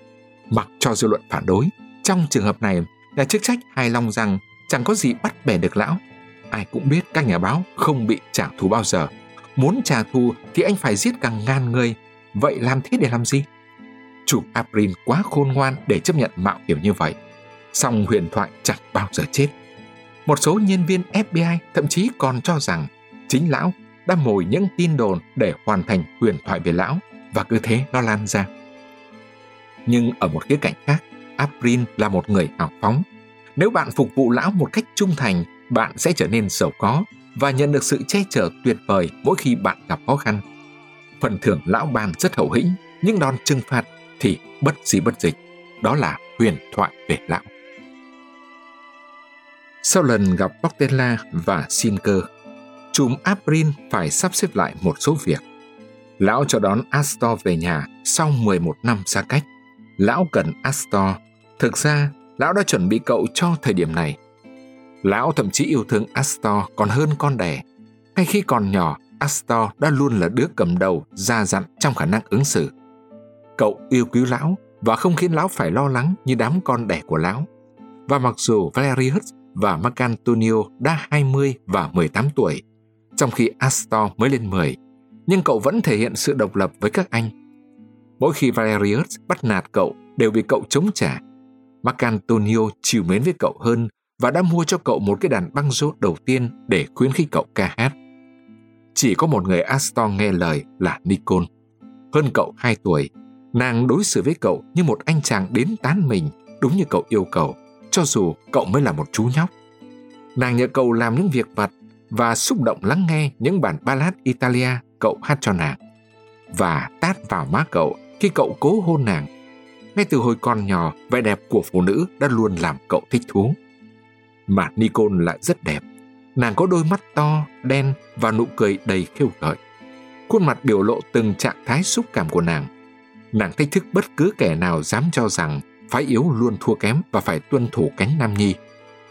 Mặc cho dư luận phản đối, trong trường hợp này, nhà chức trách hài lòng rằng chẳng có gì bắt bẻ được lão. Ai cũng biết các nhà báo không bị trả thù bao giờ. Muốn trả thù thì anh phải giết cả 1000 người. Vậy làm thế để làm gì? Trùm April quá khôn ngoan để chấp nhận mạo hiểm như vậy. Song huyền thoại chẳng bao giờ chết. Một số nhân viên FBI thậm chí còn cho rằng chính lão đã mồi những tin đồn để hoàn thành huyền thoại về lão, và cứ thế nó lan ra. Nhưng ở một khía cạnh khác, April là một người hào phóng. Nếu bạn phục vụ lão một cách trung thành, bạn sẽ trở nên giàu có và nhận được sự che chở tuyệt vời mỗi khi bạn gặp khó khăn. Phần thưởng lão ban rất hậu hĩnh, nhưng đòn trừng phạt thì bất di bất dịch. Đó là huyền thoại về lão. Sau lần gặp Portela và Sinker, trùm April phải sắp xếp lại một số việc. Lão cho đón Astor về nhà sau 11 năm xa cách. Lão cần Astor. Thực ra, lão đã chuẩn bị cậu cho thời điểm này. Lão thậm chí yêu thương Astor còn hơn con đẻ. Ngay khi còn nhỏ, Astor đã luôn là đứa cầm đầu, già dặn trong khả năng ứng xử. Cậu yêu quý lão và không khiến lão phải lo lắng như đám con đẻ của lão. Và mặc dù Valerius và Marcantonio đã 20 và 18 tuổi, trong khi Astor mới lên 10, nhưng cậu vẫn thể hiện sự độc lập với các anh. Mỗi khi Valerius bắt nạt cậu đều bị cậu chống trả. Marcantonio trìu mến với cậu hơn và đã mua cho cậu một cái đàn banjo đầu tiên để khuyến khích cậu ca hát. Chỉ có một người Astor nghe lời là Nicole. Hơn cậu 2 tuổi, nàng đối xử với cậu như một anh chàng đến tán mình, đúng như cậu yêu cầu, cho dù cậu mới là một chú nhóc. Nàng nhờ cậu làm những việc vặt và xúc động lắng nghe những bản ballad Italia cậu hát cho nàng, và tát vào má cậu khi cậu cố hôn nàng. Ngay từ hồi còn nhỏ, vẻ đẹp của phụ nữ đã luôn làm cậu thích thú. Mà Nicole lại rất đẹp. Nàng có đôi mắt to, đen và nụ cười đầy khiêu gợi. Khuôn mặt biểu lộ từng trạng thái xúc cảm của nàng. Nàng thách thức bất cứ kẻ nào dám cho rằng phái yếu luôn thua kém và phải tuân thủ cánh nam nhi.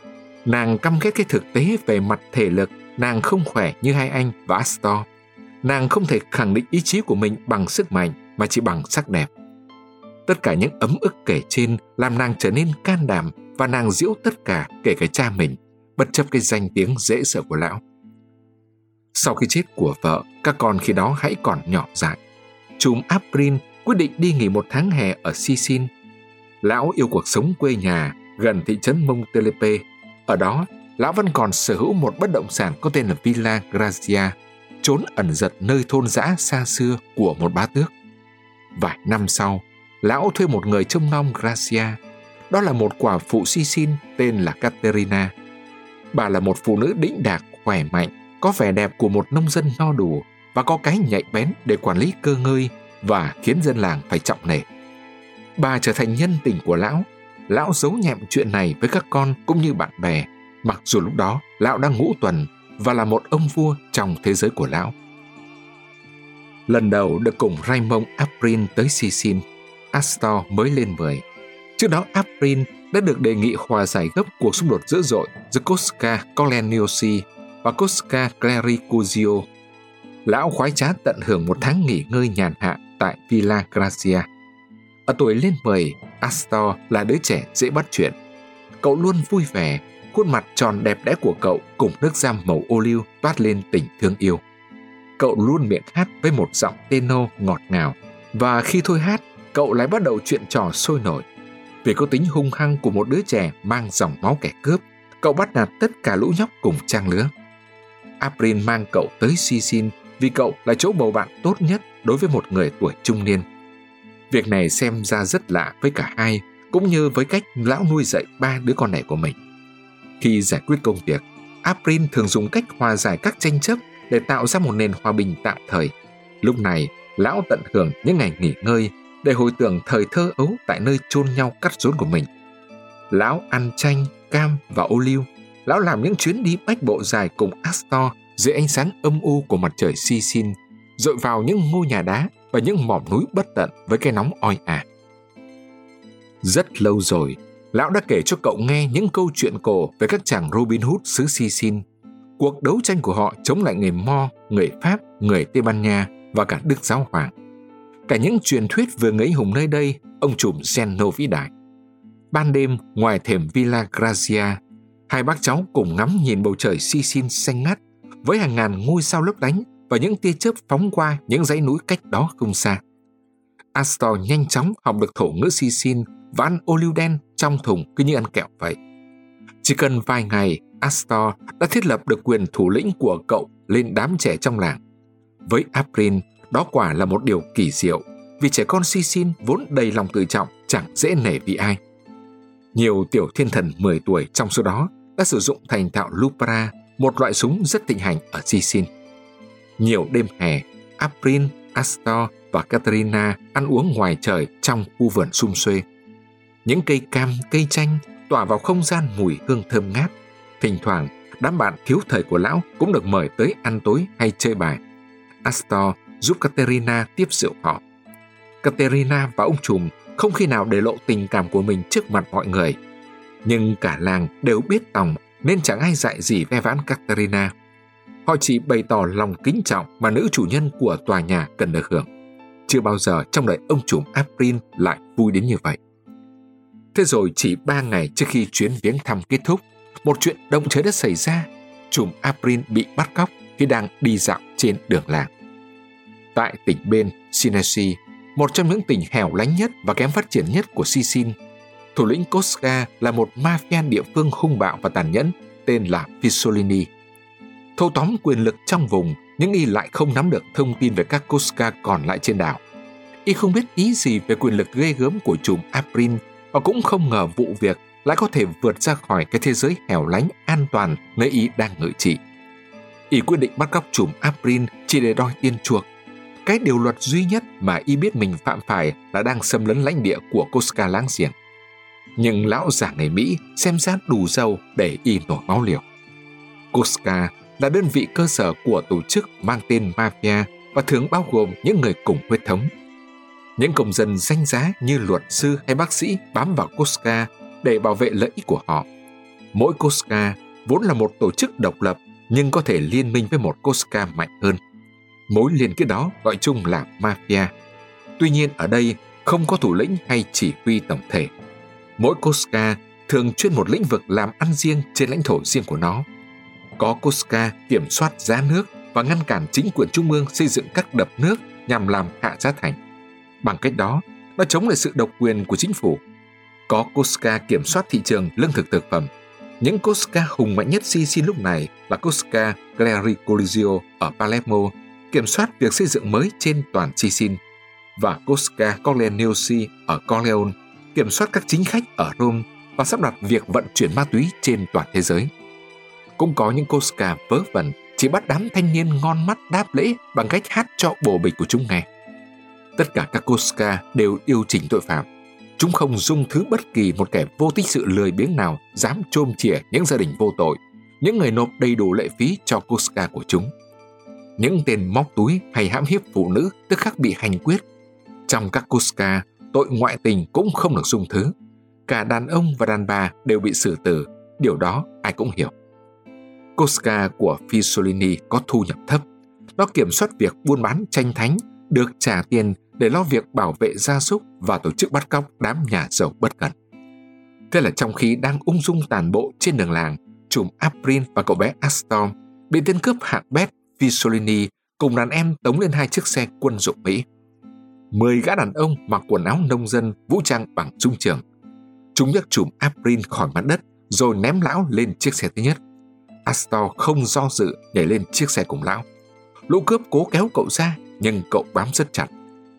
Nàng căm ghét cái thực tế về mặt thể lực, nàng không khỏe như hai anh và Astor. Nàng không thể khẳng định ý chí của mình bằng sức mạnh mà chỉ bằng sắc đẹp. Tất cả những ấm ức kể trên làm nàng trở nên can đảm và nàng giễu tất cả kể cả cha mình, bất chấp cái danh tiếng dễ sợ của lão. Sau khi chết của vợ, các con khi đó hãy còn nhỏ dại, trùm Aprin quyết định đi nghỉ một tháng hè ở Sicily. Lão yêu cuộc sống quê nhà gần thị trấn Montelepe. Ở đó, lão vẫn còn sở hữu một bất động sản có tên là Villa Grazia, chốn ẩn giật nơi thôn dã xa xưa của một bá tước. Vài năm sau, lão thuê một người trông nom Grazia. Đó là một quả phụ Sicily tên là Caterina. Bà là một phụ nữ đĩnh đạc, khỏe mạnh, có vẻ đẹp của một nông dân no đủ và có cái nhạy bén để quản lý cơ ngơi và khiến dân làng phải trọng nể. Bà trở thành nhân tình của lão. Lão giấu nhẹm chuyện này với các con cũng như bạn bè, mặc dù lúc đó lão đang ngũ tuần và là một ông vua trong thế giới của lão. Lần đầu được cùng Raymond Aprin tới Sicily, Astor mới lên 10. Trước đó Aprin đã được đề nghị hòa giải gấp cuộc xung đột dữ dội giữa Cosca Corneliosi và Cosca Clericuzio. Lão khoái trá tận hưởng một tháng nghỉ ngơi nhàn hạ tại Villa Grazia. Ở tuổi lên 10, Astor là đứa trẻ dễ bắt chuyện. Cậu luôn vui vẻ, khuôn mặt tròn đẹp đẽ của cậu cùng nước da màu ô liu toát lên tình thương yêu. Cậu luôn miệng hát với một giọng tenor ngọt ngào, và khi thôi hát, cậu lại bắt đầu chuyện trò sôi nổi. Vì có tính hung hăng của một đứa trẻ mang dòng máu kẻ cướp, cậu bắt nạt tất cả lũ nhóc cùng trang lứa. Aprin mang cậu tới Sicily vì cậu là chỗ bầu bạn tốt nhất đối với một người tuổi trung niên. Việc này xem ra rất lạ với cả hai, cũng như với cách lão nuôi dạy 3 đứa con này của mình. Khi giải quyết công việc, Aprin thường dùng cách hòa giải các tranh chấp để tạo ra một nền hòa bình tạm thời. Lúc này, lão tận hưởng những ngày nghỉ ngơi để hồi tưởng thời thơ ấu tại nơi chôn nhau cắt rốn của mình. Lão ăn chanh, cam và ô liu. Lão làm những chuyến đi bách bộ dài cùng Astor dưới ánh sáng âm u của mặt trời Sicily, dội vào những ngôi nhà đá và những mỏm núi bất tận với cái nóng oi ả. Rất lâu rồi, lão đã kể cho cậu nghe những câu chuyện cổ về các chàng Robin Hood xứ Sicily, cuộc đấu tranh của họ chống lại người Mo, người Pháp, người Tây Ban Nha và cả Đức Giáo Hoàng. Cả những truyền thuyết vừa ngấy hùng nơi đây, ông trùm Zeno vĩ đại. Ban đêm, ngoài thềm Villa Grazia, hai bác cháu cùng ngắm nhìn bầu trời Sicily xanh ngắt với hàng ngàn ngôi sao lấp lánh và những tia chớp phóng qua những dãy núi cách đó không xa. Astor nhanh chóng học được thổ ngữ Sicily và ăn ô liu đen trong thùng cứ như ăn kẹo vậy. Chỉ cần vài ngày, Astor đã thiết lập được quyền thủ lĩnh của cậu lên đám trẻ trong làng. Với Aprin, đó quả là một điều kỳ diệu, vì trẻ con Sicily vốn đầy lòng tự trọng, chẳng dễ nể vì ai. Nhiều tiểu thiên thần 10 tuổi trong số đó đã sử dụng thành thạo Lupara, một loại súng rất thịnh hành ở Sicily. Nhiều đêm hè, Aprin, Astor và Caterina ăn uống ngoài trời trong khu vườn sum xuê. Những cây cam, cây chanh tỏa vào không gian mùi hương thơm ngát. Thỉnh thoảng, đám bạn thiếu thời của lão cũng được mời tới ăn tối hay chơi bài. Astor giúp Caterina tiếp rượu họ. Caterina và ông trùm không khi nào để lộ tình cảm của mình trước mặt mọi người. Nhưng cả làng đều biết tòng nên chẳng ai dạy gì ve vãn Caterina. Họ chỉ bày tỏ lòng kính trọng mà nữ chủ nhân của tòa nhà cần được hưởng. Chưa bao giờ trong đời ông trùm Aprin lại vui đến như vậy. Thế rồi chỉ 3 ngày trước khi chuyến viếng thăm kết thúc, một chuyện động trời đất xảy ra. Trùm Aprin bị bắt cóc khi đang đi dạo trên đường làng. Tại tỉnh bên Sinesi, một trong những tỉnh hẻo lánh nhất và kém phát triển nhất của Sicily, thủ lĩnh Cosca là một mafia địa phương hung bạo và tàn nhẫn tên là Fissolini. Thâu tóm quyền lực trong vùng, nhưng y lại không nắm được thông tin về các Cosca còn lại trên đảo. Y không biết ý gì về quyền lực ghê gớm của trùm Aprin và cũng không ngờ vụ việc lại có thể vượt ra khỏi cái thế giới hẻo lánh an toàn nơi y đang ngự trị. Y quyết định bắt cóc trùm Aprin chỉ để đòi tiền chuộc. Cái điều luật duy nhất mà y biết mình phạm phải là đang xâm lấn lãnh địa của Cosca láng giềng. Nhưng lão già người Mỹ xem ra đủ giàu để y nổi máu liều. Cosca là đơn vị cơ sở của tổ chức mang tên Mafia và thường bao gồm những người cùng huyết thống. Những công dân danh giá như luật sư hay bác sĩ bám vào Cosca để bảo vệ lợi ích của họ. Mỗi Koska vốn là một tổ chức độc lập nhưng có thể liên minh với một Koska mạnh hơn. Mối liên kết đó gọi chung là mafia. Tuy nhiên ở đây không có thủ lĩnh hay chỉ huy tổng thể. Mỗi Koska thường chuyên một lĩnh vực làm ăn riêng trên lãnh thổ riêng của nó. Có Koska kiểm soát giá nước và ngăn cản chính quyền trung ương xây dựng các đập nước nhằm làm hạ giá thành. Bằng cách đó, nó chống lại sự độc quyền của chính phủ. Có Koska kiểm soát thị trường lương thực thực phẩm. Những Koska hùng mạnh nhất Sicily lúc này là Koska Clericolizio ở Palermo, kiểm soát việc xây dựng mới trên toàn Sicily, và Koska Corleonesi ở Corleone, kiểm soát các chính khách ở Rome và sắp đặt việc vận chuyển ma túy trên toàn thế giới. Cũng có những Koska vớ vẩn chỉ bắt đám thanh niên ngon mắt đáp lễ bằng cách hát cho bồ bịch của chúng nghe. Tất cả các Koska đều điều chỉnh tội phạm. Chúng không dung thứ bất kỳ một kẻ vô tích sự lười biếng nào dám chôm chỉa những gia đình vô tội, những người nộp đầy đủ lệ phí cho Koska của chúng. Những tên móc túi hay hãm hiếp phụ nữ tức khắc bị hành quyết. Trong các Koska, tội ngoại tình cũng không được dung thứ. Cả đàn ông và đàn bà đều bị xử tử, điều đó ai cũng hiểu. Koska của Fisolini có thu nhập thấp. Nó kiểm soát việc buôn bán tranh thánh, được trả tiền để lo việc bảo vệ gia súc và tổ chức bắt cóc đám nhà giàu bất cẩn. Thế là trong khi đang ung dung tàn bộ trên đường làng, trùm April và cậu bé Astor bị tên cướp hạng bét Fisolini cùng đàn em tống lên 2 chiếc xe quân dụng Mỹ. 10 gã đàn ông mặc quần áo nông dân vũ trang bằng súng trường. Chúng nhấc trùm April khỏi mặt đất rồi ném lão lên chiếc xe thứ nhất. Astor không do dự nhảy lên chiếc xe cùng lão. Lũ cướp cố kéo cậu ra nhưng cậu bám rất chặt.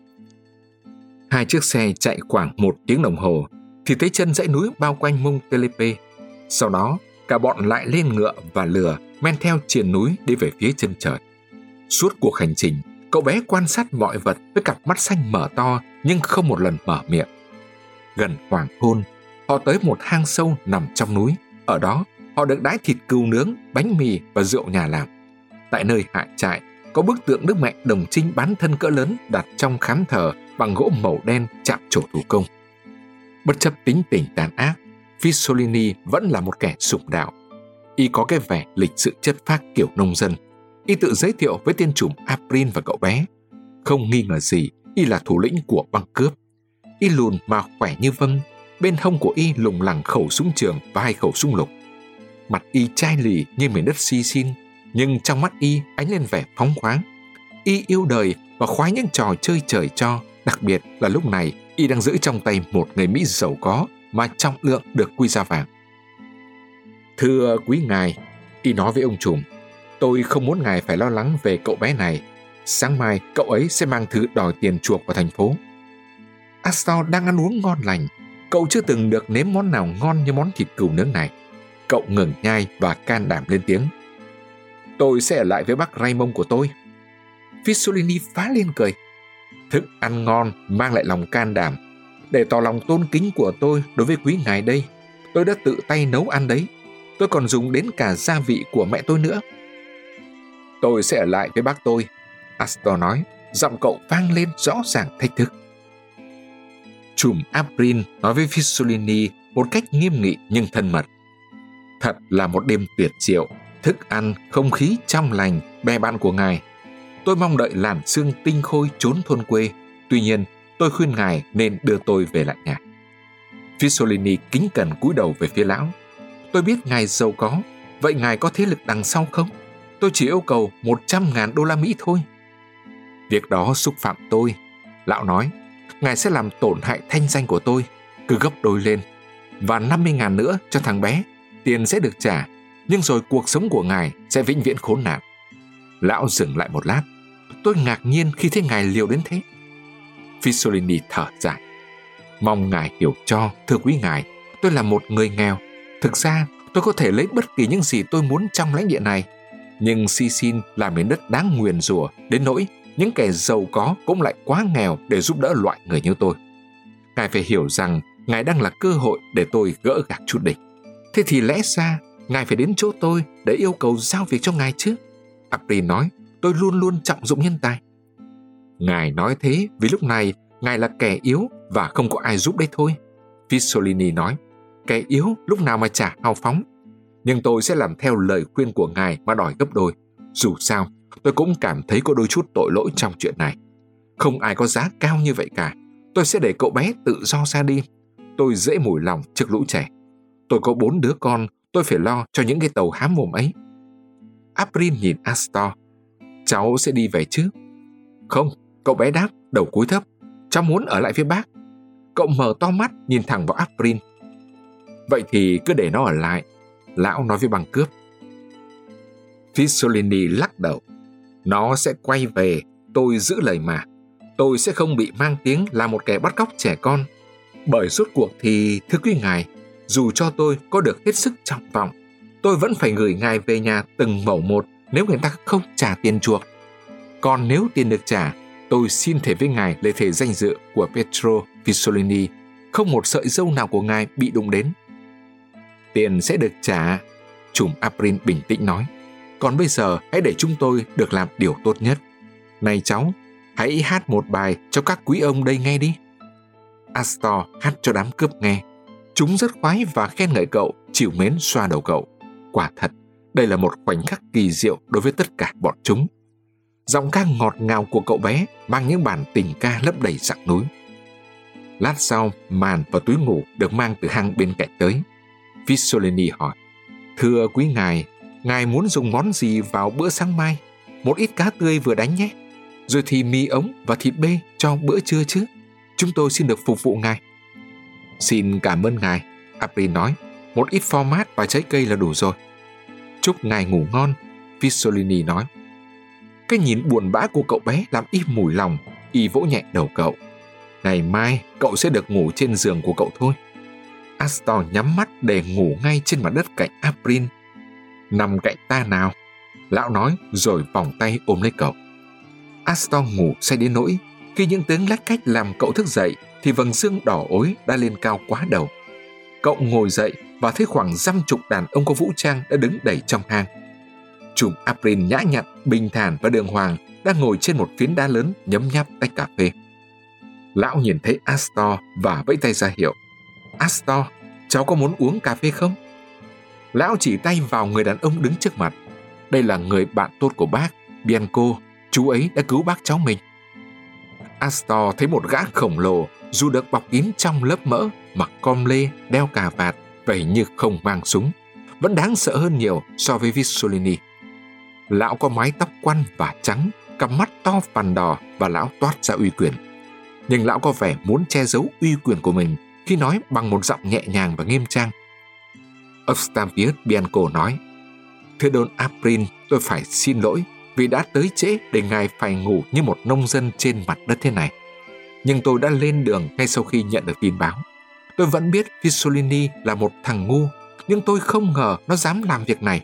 2 chiếc xe chạy khoảng 1 tiếng đồng hồ thì tới chân dãy núi bao quanh Montelepe. Sau đó cả bọn lại lên ngựa và lừa men theo triền núi đi về phía chân trời. Suốt cuộc hành trình, cậu bé quan sát mọi vật với cặp mắt xanh mở to nhưng không một lần mở miệng. Gần hoàng hôn, họ tới một hang sâu nằm trong núi. Ở đó, họ được đãi thịt cừu nướng, bánh mì và rượu nhà làm. Tại nơi hạ trại, có bức tượng Đức Mẹ Đồng Trinh bán thân cỡ lớn đặt trong khám thờ bằng gỗ màu đen chạm trổ thủ công. Bất chấp tính tình tàn ác, Fisolini vẫn là một kẻ sủng đạo. Y có cái vẻ lịch sự chất phác kiểu nông dân. Y tự giới thiệu với tên trùm April và cậu bé. Không nghi ngờ gì, Y là thủ lĩnh của băng cướp. Y lùn mà khỏe như vâng, bên hông của Y lủng lẳng khẩu súng trường và 2 khẩu súng lục. Mặt Y chai lì như miền đất Sicily, nhưng trong mắt Y ánh lên vẻ phóng khoáng. Y yêu đời và khoái những trò chơi trời cho, đặc biệt là lúc này Y đang giữ trong tay một người Mỹ giàu có mà trọng lượng được quy ra vàng. Thưa quý ngài, Y nói với ông trùm, tôi không muốn ngài phải lo lắng về cậu bé này. Sáng mai cậu ấy sẽ mang thư đòi tiền chuộc vào thành phố. Astor đang ăn uống ngon lành. Cậu chưa từng được nếm món nào ngon như món thịt cừu nướng này. Cậu ngừng nhai và can đảm lên tiếng. Tôi sẽ ở lại với bác Raymond của tôi. Fisolini phá lên cười. Thức ăn ngon mang lại lòng can đảm. Để tỏ lòng tôn kính của tôi đối với quý ngài đây, tôi đã tự tay nấu ăn đấy. Tôi còn dùng đến cả gia vị của mẹ tôi nữa. Tôi sẽ ở lại với bác tôi, Astor nói, giọng cậu vang lên rõ ràng thách thức. Trùm April nói với Fisolini một cách nghiêm nghị nhưng thân mật. Thật là một đêm tuyệt diệu, thức ăn, không khí trong lành, bè bạn của ngài. Tôi mong đợi làn sương tinh khôi trốn thôn quê. Tuy nhiên, tôi khuyên ngài nên đưa tôi về lại nhà. Fisolini kính cẩn cúi đầu về phía lão. Tôi biết ngài giàu có, vậy ngài có thế lực đằng sau không? Tôi chỉ yêu cầu 100.000 đô la Mỹ thôi. Việc đó xúc phạm tôi, lão nói. Ngài sẽ làm tổn hại thanh danh của tôi, cứ gấp đôi lên. Và 50.000 nữa cho thằng bé, tiền sẽ được trả, nhưng rồi cuộc sống của ngài sẽ vĩnh viễn khốn nạn. Lão dừng lại một lát. Tôi ngạc nhiên khi thấy ngài liều đến thế. Fisolini thở dài. Mong ngài hiểu cho, thưa quý ngài, tôi là một người nghèo. Thực ra, tôi có thể lấy bất kỳ những gì tôi muốn trong lãnh địa này. Nhưng Sicily là miền đất đáng nguyền rủa đến nỗi những kẻ giàu có cũng lại quá nghèo để giúp đỡ loại người như tôi. Ngài phải hiểu rằng ngài đang là cơ hội để tôi gỡ gạc chút đỉnh. Thế thì lẽ ra ngài phải đến chỗ tôi để yêu cầu giao việc cho ngài chứ? April nói, tôi luôn luôn trọng dụng nhân tài. Ngài nói thế vì lúc này ngài là kẻ yếu và không có ai giúp đấy thôi. Fisolini nói, kẻ yếu lúc nào mà chả hào phóng. Nhưng tôi sẽ làm theo lời khuyên của ngài mà đòi gấp đôi. Dù sao, tôi cũng cảm thấy có đôi chút tội lỗi trong chuyện này. Không ai có giá cao như vậy cả. Tôi sẽ để cậu bé tự do ra đi. Tôi dễ mủi lòng trước lũ trẻ. Tôi có 4 đứa con, tôi phải lo cho những cái tàu hám mồm ấy. April nhìn Astor. Cháu sẽ đi về chứ? Không, cậu bé đáp, đầu cúi thấp. Cháu muốn ở lại với bác. Cậu mở to mắt nhìn thẳng vào April. Vậy thì cứ để nó ở lại, lão nói với băng cướp. Fissolini lắc đầu. Nó sẽ quay về, tôi giữ lời mà. Tôi sẽ không bị mang tiếng là một kẻ bắt cóc trẻ con. Bởi rốt cuộc thì, thưa quý ngài, dù cho tôi có được hết sức trọng vọng, tôi vẫn phải gửi ngài về nhà từng mẩu một nếu người ta không trả tiền chuộc. Còn nếu tiền được trả, tôi xin thề với ngài lời thề danh dự của Pietro Fissolini, không một sợi râu nào của ngài bị đụng đến. Tiền sẽ được trả, trùm April bình tĩnh nói. Còn bây giờ hãy để chúng tôi được làm điều tốt nhất. Này cháu, hãy hát một bài cho các quý ông đây nghe đi. Astor hát cho đám cướp nghe. Chúng rất khoái và khen ngợi cậu, chịu mến xoa đầu cậu. Quả thật, đây là một khoảnh khắc kỳ diệu đối với tất cả bọn chúng. Giọng ca ngọt ngào của cậu bé mang những bản tình ca lấp đầy dặng núi. Lát sau, màn và túi ngủ được mang từ hang bên cạnh tới. Fissolini hỏi, thưa quý ngài muốn dùng món gì vào bữa sáng mai? Một ít cá tươi vừa đánh nhé. Rồi thì mì ống và thịt bê cho bữa trưa chứ. Chúng tôi xin được phục vụ ngài. Xin cảm ơn ngài, April nói. Một ít format và trái cây là đủ rồi. Chúc ngài ngủ ngon, Fissolini nói. Cái nhìn buồn bã của cậu bé làm y mủi lòng, y vỗ nhẹ đầu cậu. Ngày mai cậu sẽ được ngủ trên giường của cậu thôi. Astor nhắm mắt để ngủ ngay trên mặt đất cạnh April. Nằm cạnh ta nào, lão nói rồi vòng tay ôm lấy cậu. Astor ngủ say đến nỗi khi những tiếng lách cách làm cậu thức dậy thì vầng dương đỏ ối đã lên cao quá đầu. Cậu ngồi dậy và thấy khoảng 50 đàn ông có vũ trang đã đứng đầy trong hang. Trùm April nhã nhặn, bình thản và đường hoàng đang ngồi trên một phiến đá lớn nhấm nháp tách cà phê. Lão nhìn thấy Astor và vẫy tay ra hiệu. Astor, cháu có muốn uống cà phê không? Lão chỉ tay vào người đàn ông đứng trước mặt. Đây là người bạn tốt của bác, Bianco. Chú ấy đã cứu bác cháu mình. Astor thấy một gã khổng lồ, dù được bọc kín trong lớp mỡ, mặc com lê, đeo cà vạt, vậy như không mang súng, vẫn đáng sợ hơn nhiều so với Fissolini. Lão có mái tóc quăn và trắng, cặp mắt to phằn đỏ và lão toát ra uy quyền. Nhưng lão có vẻ muốn che giấu uy quyền của mình khi nói bằng một giọng nhẹ nhàng và nghiêm trang. Octavius Bianco nói, thưa Don April, tôi phải xin lỗi vì đã tới trễ để ngài phải ngủ như một nông dân trên mặt đất thế này. Nhưng tôi đã lên đường ngay sau khi nhận được tin báo. Tôi vẫn biết Fissolini là một thằng ngu, nhưng tôi không ngờ nó dám làm việc này.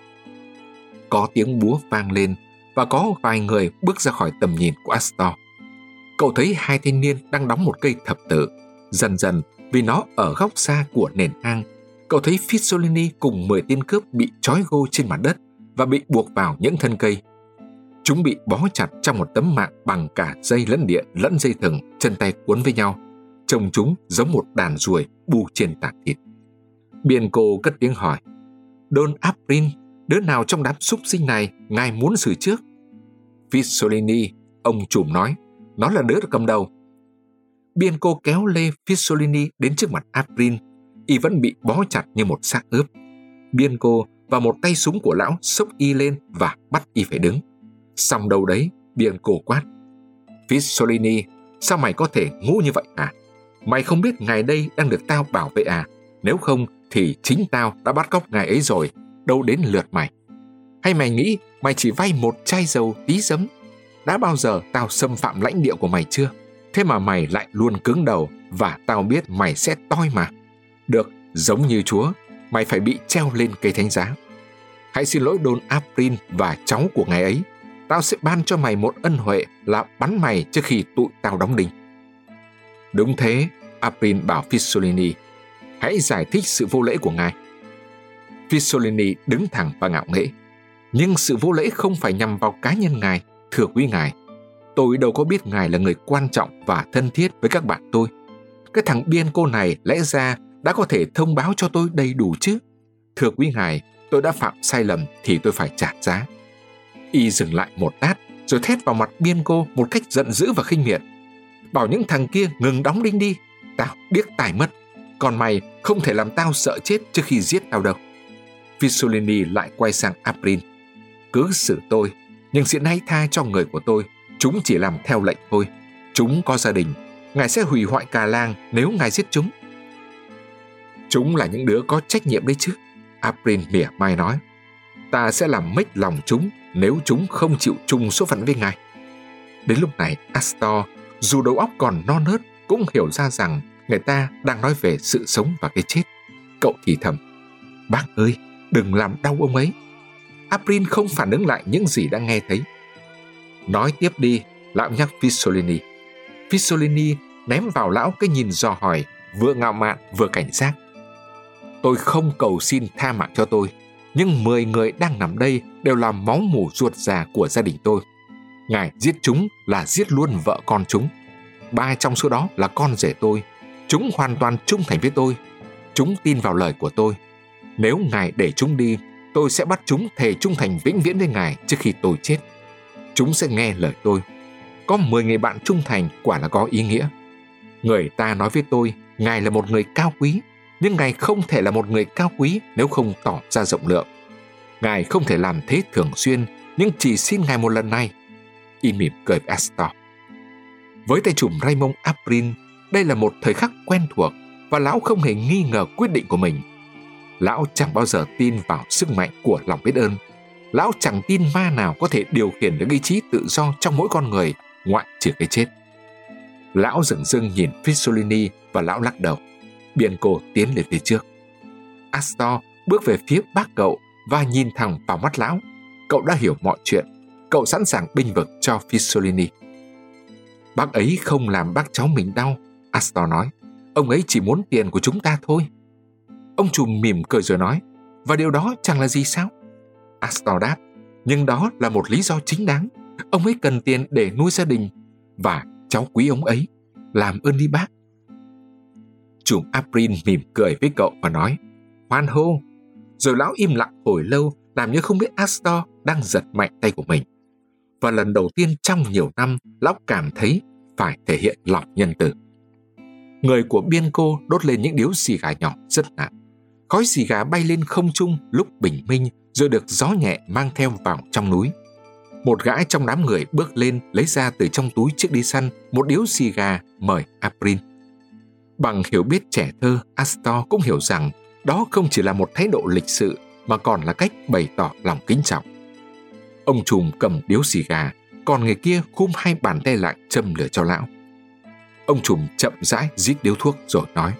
Có tiếng búa vang lên và có vài người bước ra khỏi tầm nhìn của Astor. Cậu thấy hai thanh niên đang đóng một cây thập tự. Dần dần, vì nó ở góc xa của nền hang, cậu thấy Fissolini cùng 10 tên cướp bị trói gô trên mặt đất và bị buộc vào những thân cây. Chúng bị bó chặt trong một tấm mạng bằng cả dây lẫn điện lẫn dây thừng, chân tay cuốn với nhau. Trông chúng giống một đàn ruồi bu trên tảng thịt. Bianco cất tiếng hỏi, Don April, đứa nào trong đám súc sinh này ngài muốn xử trước? Fissolini, ông trùm nói, nó là đứa cầm đầu. Bianco kéo lê Fissolini đến trước mặt April. Y vẫn bị bó chặt như một xác ướp. Bianco và một tay súng của lão xốc y lên và bắt y phải đứng. Xong đâu đấy, Bianco quát, Fissolini, sao mày có thể ngu như vậy hả? Mày không biết ngài đây đang được tao bảo vệ à? Nếu không thì chính tao đã bắt cóc ngài ấy rồi, đâu đến lượt mày. Hay mày nghĩ mày chỉ vay một chai dầu tí giấm? Đã bao giờ tao xâm phạm lãnh địa của mày chưa? Thế mà mày lại luôn cứng đầu, và tao biết mày sẽ toi mà. Được, giống như Chúa, mày phải bị treo lên cây thánh giá. Hãy xin lỗi Don April và cháu của ngài ấy. Tao sẽ ban cho mày một ân huệ là bắn mày trước khi tụi tao đóng đinh. Đúng thế, April bảo Fissolini. Hãy giải thích sự vô lễ của ngài. Fissolini đứng thẳng và ngạo nghễ. Nhưng sự vô lễ không phải nhằm vào cá nhân ngài, thưa quý ngài. Tôi đâu có biết ngài là người quan trọng và thân thiết với các bạn tôi. Cái thằng Bianco này lẽ ra đã có thể thông báo cho tôi đầy đủ chứ. thưa quý ngài, tôi đã phạm sai lầm thì tôi phải trả giá. Y dừng lại một lát, rồi thét vào mặt Bianco một cách giận dữ và khinh miệt. Bảo những thằng kia ngừng đóng đinh đi, tao điếc tai mất. Còn mày không thể làm tao sợ chết trước khi giết tao đâu. Fissolini lại quay sang Aprin. Cứ xử tôi, nhưng xin hãy tha cho người của tôi. Chúng chỉ làm theo lệnh thôi. Chúng có gia đình. Ngài sẽ hủy hoại cả làng nếu ngài giết chúng. Chúng là những đứa có trách nhiệm đấy chứ, Aprin mỉa mai nói. Ta sẽ làm mếch lòng chúng nếu chúng không chịu chung số phận với ngài. Đến lúc này, Astor, dù đầu óc còn non nớt, cũng hiểu ra rằng người ta đang nói về sự sống và cái chết. Cậu thì thầm, bác ơi, đừng làm đau ông ấy. Aprin không phản ứng lại những gì đã nghe thấy. Nói tiếp đi, lão nhắc Fissolini. Fissolini ném vào lão cái nhìn dò hỏi, vừa ngạo mạn vừa cảnh giác. Tôi không cầu xin tha mạng cho tôi, nhưng 10 người đang nằm đây đều là máu mủ ruột già của gia đình tôi. Ngài giết chúng là giết luôn vợ con chúng. 3 trong số đó là con rể tôi. Chúng hoàn toàn trung thành với tôi. Chúng tin vào lời của tôi. Nếu ngài để chúng đi, tôi sẽ bắt chúng thề trung thành vĩnh viễn với ngài trước khi tôi chết. Chúng sẽ nghe lời tôi. Có 10 người bạn trung thành quả là có ý nghĩa. Người ta nói với tôi, ngài là một người cao quý, nhưng ngài không thể là một người cao quý nếu không tỏ ra rộng lượng. Ngài không thể làm thế thường xuyên, nhưng chỉ xin ngài một lần này. Y mỉm cười với Astor. Với tay trùm Raymond Aprin, đây là một thời khắc quen thuộc và lão không hề nghi ngờ quyết định của mình. Lão chẳng bao giờ tin vào sức mạnh của lòng biết ơn. Lão chẳng tin ma nào có thể điều khiển được ý chí tự do trong mỗi con người, ngoại trừ cái chết. Lão dửng dưng nhìn Fissolini và lão lắc đầu. Bianco tiến lên phía trước. Astor bước về phía bác cậu và nhìn thẳng vào mắt lão. Cậu đã hiểu mọi chuyện. Cậu sẵn sàng bênh vực cho Fissolini. Bác ấy không làm bác cháu mình đau, Astor nói. Ông ấy chỉ muốn tiền của chúng ta thôi. Ông trùm mỉm cười rồi nói, và điều đó chẳng là gì sao? Astor đáp, nhưng đó là một lý do chính đáng. Ông ấy cần tiền để nuôi gia đình, và cháu quý ông ấy. Làm ơn đi bác. Trùm Aprin mỉm cười với cậu và nói, hoan hô. Rồi lão im lặng hồi lâu, làm như không biết Astor đang giật mạnh tay của mình. Và lần đầu tiên trong nhiều năm, lão cảm thấy phải thể hiện lòng nhân từ. Người của Bianco đốt lên những điếu xì gà nhỏ rất nặng. Khói xì gà bay lên không trung lúc bình minh, rồi được gió nhẹ mang theo vào trong núi. Một gã trong đám người bước lên, lấy ra từ trong túi chiếc đi săn một điếu xì gà, mời Aprin. Bằng hiểu biết trẻ thơ, Astor cũng hiểu rằng đó không chỉ là một thái độ lịch sự mà còn là cách bày tỏ lòng kính trọng. Ông trùm cầm điếu xì gà, còn người kia khum 2 bàn tay lại châm lửa cho lão. Ông trùm chậm rãi rít điếu thuốc rồi nói,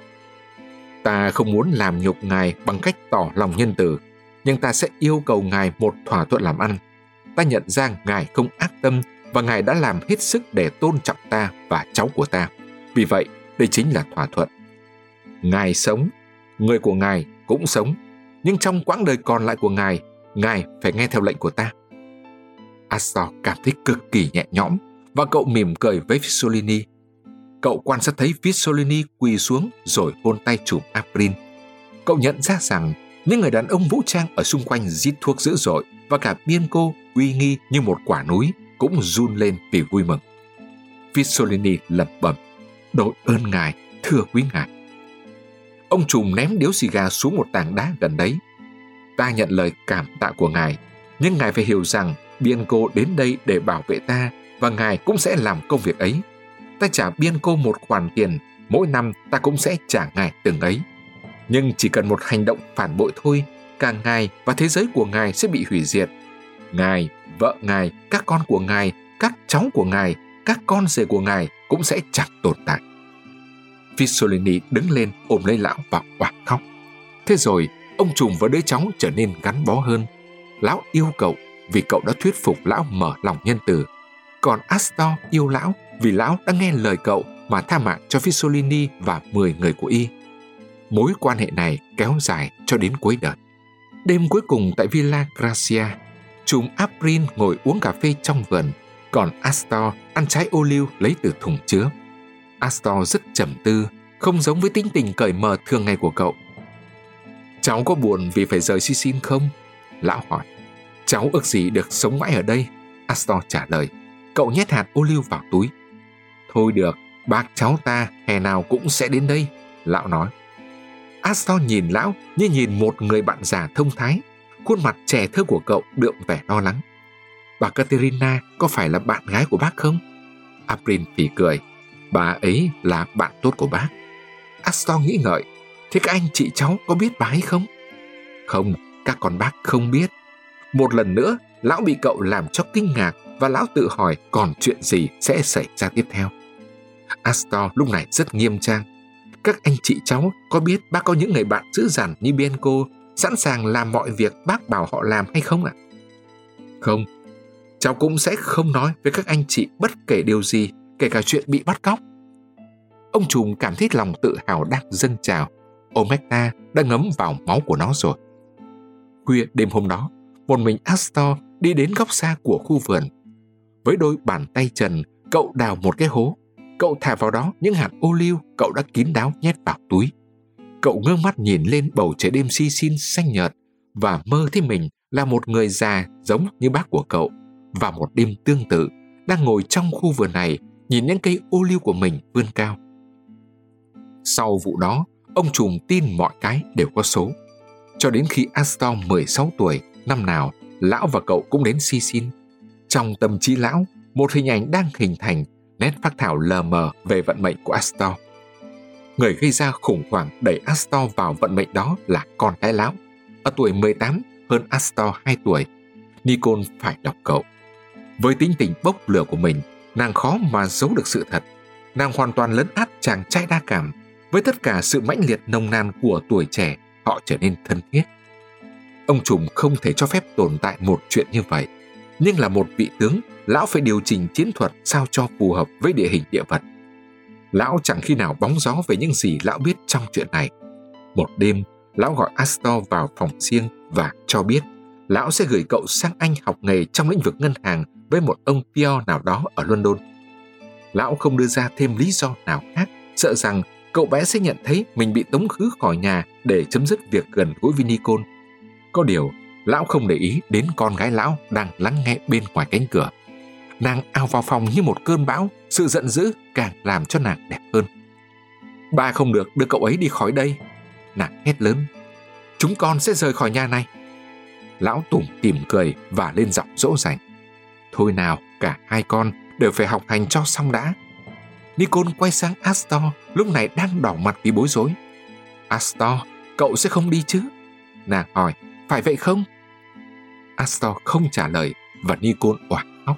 ta không muốn làm nhục ngài bằng cách tỏ lòng nhân từ, nhưng ta sẽ yêu cầu ngài một thỏa thuận làm ăn. Ta nhận ra ngài không ác tâm và ngài đã làm hết sức để tôn trọng ta và cháu của ta. Vì vậy, đây chính là thỏa thuận. Ngài sống, người của ngài cũng sống, nhưng trong quãng đời còn lại của ngài phải nghe theo lệnh của ta. Astor cảm thấy cực kỳ nhẹ nhõm và cậu mỉm cười với Fissolini. Cậu quan sát thấy Fissolini quỳ xuống rồi hôn tay trùm Aprin. Cậu nhận ra rằng những người đàn ông vũ trang ở xung quanh rít thuốc dữ dội và cả Bianco uy nghi như một quả núi cũng run lên vì vui mừng. Fissolini lẩm bẩm, đội ơn ngài, thưa quý ngài. Ông trùm ném điếu xì gà xuống một tảng đá gần đấy. Ta nhận lời cảm tạ của ngài, nhưng ngài phải hiểu rằng Bianco đến đây để bảo vệ ta và ngài cũng sẽ làm công việc ấy. Ta trả Bianco một khoản tiền, mỗi năm ta cũng sẽ trả ngài từng ấy. Nhưng chỉ cần một hành động phản bội thôi, cả ngài và thế giới của ngài sẽ bị hủy diệt. Ngài, vợ ngài, các con của ngài, các cháu của ngài, các con rể của ngài cũng sẽ chẳng tồn tại. Fissolini đứng lên ôm lấy lão và oạt khóc. Thế rồi, ông trùm và đứa cháu trở nên gắn bó hơn. Lão yêu cậu vì cậu đã thuyết phục lão mở lòng nhân từ. Còn Astor yêu lão vì lão đã nghe lời cậu mà tha mạng cho Fissolini và 10 người của y. Mối quan hệ này kéo dài cho đến cuối đời. Đêm cuối cùng tại Villa Gracia, trùm Aprin ngồi uống cà phê trong vườn, còn Astor ăn trái ô liu lấy từ thùng chứa. Astor rất trầm tư, không giống với tính tình cởi mở thường ngày của cậu. Cháu có buồn vì phải rời Sicily không? Lão hỏi. Cháu ước gì được sống mãi ở đây, Astor trả lời. Cậu nhét hạt ô liu vào túi. Thôi được, bác cháu ta hè nào cũng sẽ đến đây, lão nói. Astor nhìn lão như nhìn một người bạn già thông thái. Khuôn mặt trẻ thơ của cậu đượm vẻ lo lắng. Bà Katerina có phải là bạn gái của bác không? April phì cười. Bà ấy là bạn tốt của bác. Astor nghĩ ngợi. Thế các anh chị cháu có biết bà ấy không? Không, các con bác không biết. Một lần nữa, lão bị cậu làm cho kinh ngạc và lão tự hỏi còn chuyện gì sẽ xảy ra tiếp theo. Astor lúc này rất nghiêm trang. Các anh chị cháu có biết bác có những người bạn dữ dằn như Bianco, sẵn sàng làm mọi việc bác bảo họ làm hay không ạ? Không, cháu cũng sẽ không nói với các anh chị bất kể điều gì, kể cả chuyện bị bắt cóc. Ông trùm cảm thấy lòng tự hào đang dâng trào. Omega đã ngấm vào máu của nó rồi. Khuya đêm hôm đó, một mình Astor đi đến góc xa của khu vườn. Với đôi bàn tay trần, cậu đào một cái hố. Cậu thả vào đó những hạt ô liu cậu đã kín đáo nhét vào túi. Cậu ngơ mắt nhìn lên bầu trời đêm Sicily xanh nhợt và mơ thấy mình là một người già giống như bác của cậu. Và một đêm tương tự, đang ngồi trong khu vườn này nhìn những cây ô liu của mình vươn cao. Sau vụ đó, ông trùm tin mọi cái đều có số. Cho đến khi Astor 16 tuổi, năm nào, lão và cậu cũng đến Sicily. Trong tâm trí lão, một hình ảnh đang hình thành, nét phác thảo lờ mờ về vận mệnh của Astor. Người gây ra khủng hoảng đẩy Astor vào vận mệnh đó là con gái lão. Ở tuổi 18, hơn Astor 2 tuổi, Nicole phải đọc cậu. Với tính tình bốc lửa của mình, nàng khó mà giấu được sự thật. Nàng hoàn toàn lấn át chàng trai đa cảm. Với tất cả sự mãnh liệt nồng nàn của tuổi trẻ, họ trở nên thân thiết. Ông trùm không thể cho phép tồn tại một chuyện như vậy. Nhưng là một vị tướng, lão phải điều chỉnh chiến thuật sao cho phù hợp với địa hình địa vật. Lão chẳng khi nào bóng gió về những gì lão biết trong chuyện này. Một đêm, lão gọi Astor vào phòng riêng và cho biết lão sẽ gửi cậu sang Anh học nghề trong lĩnh vực ngân hàng với một ông Pierre nào đó ở London. Lão không đưa ra thêm lý do nào khác, sợ rằng cậu bé sẽ nhận thấy mình bị tống khứ khỏi nhà để chấm dứt việc gần gũi với Nicole. Có điều, lão không để ý đến con gái lão đang lắng nghe bên ngoài cánh cửa. Nàng ào vào phòng như một cơn bão, sự giận dữ càng làm cho nàng đẹp hơn. Ba không được đưa cậu ấy đi khỏi đây, nàng hét lớn. Chúng con sẽ rời khỏi nhà này. Lão tủm tỉm cười và lên giọng dỗ dành. Thôi nào, cả hai con đều phải học hành cho xong đã. Nicole quay sang Astor, lúc này đang đỏ mặt vì bối rối. Astor, cậu sẽ không đi chứ? Nàng hỏi, phải vậy không? Astor không trả lời và Nicole oả khóc.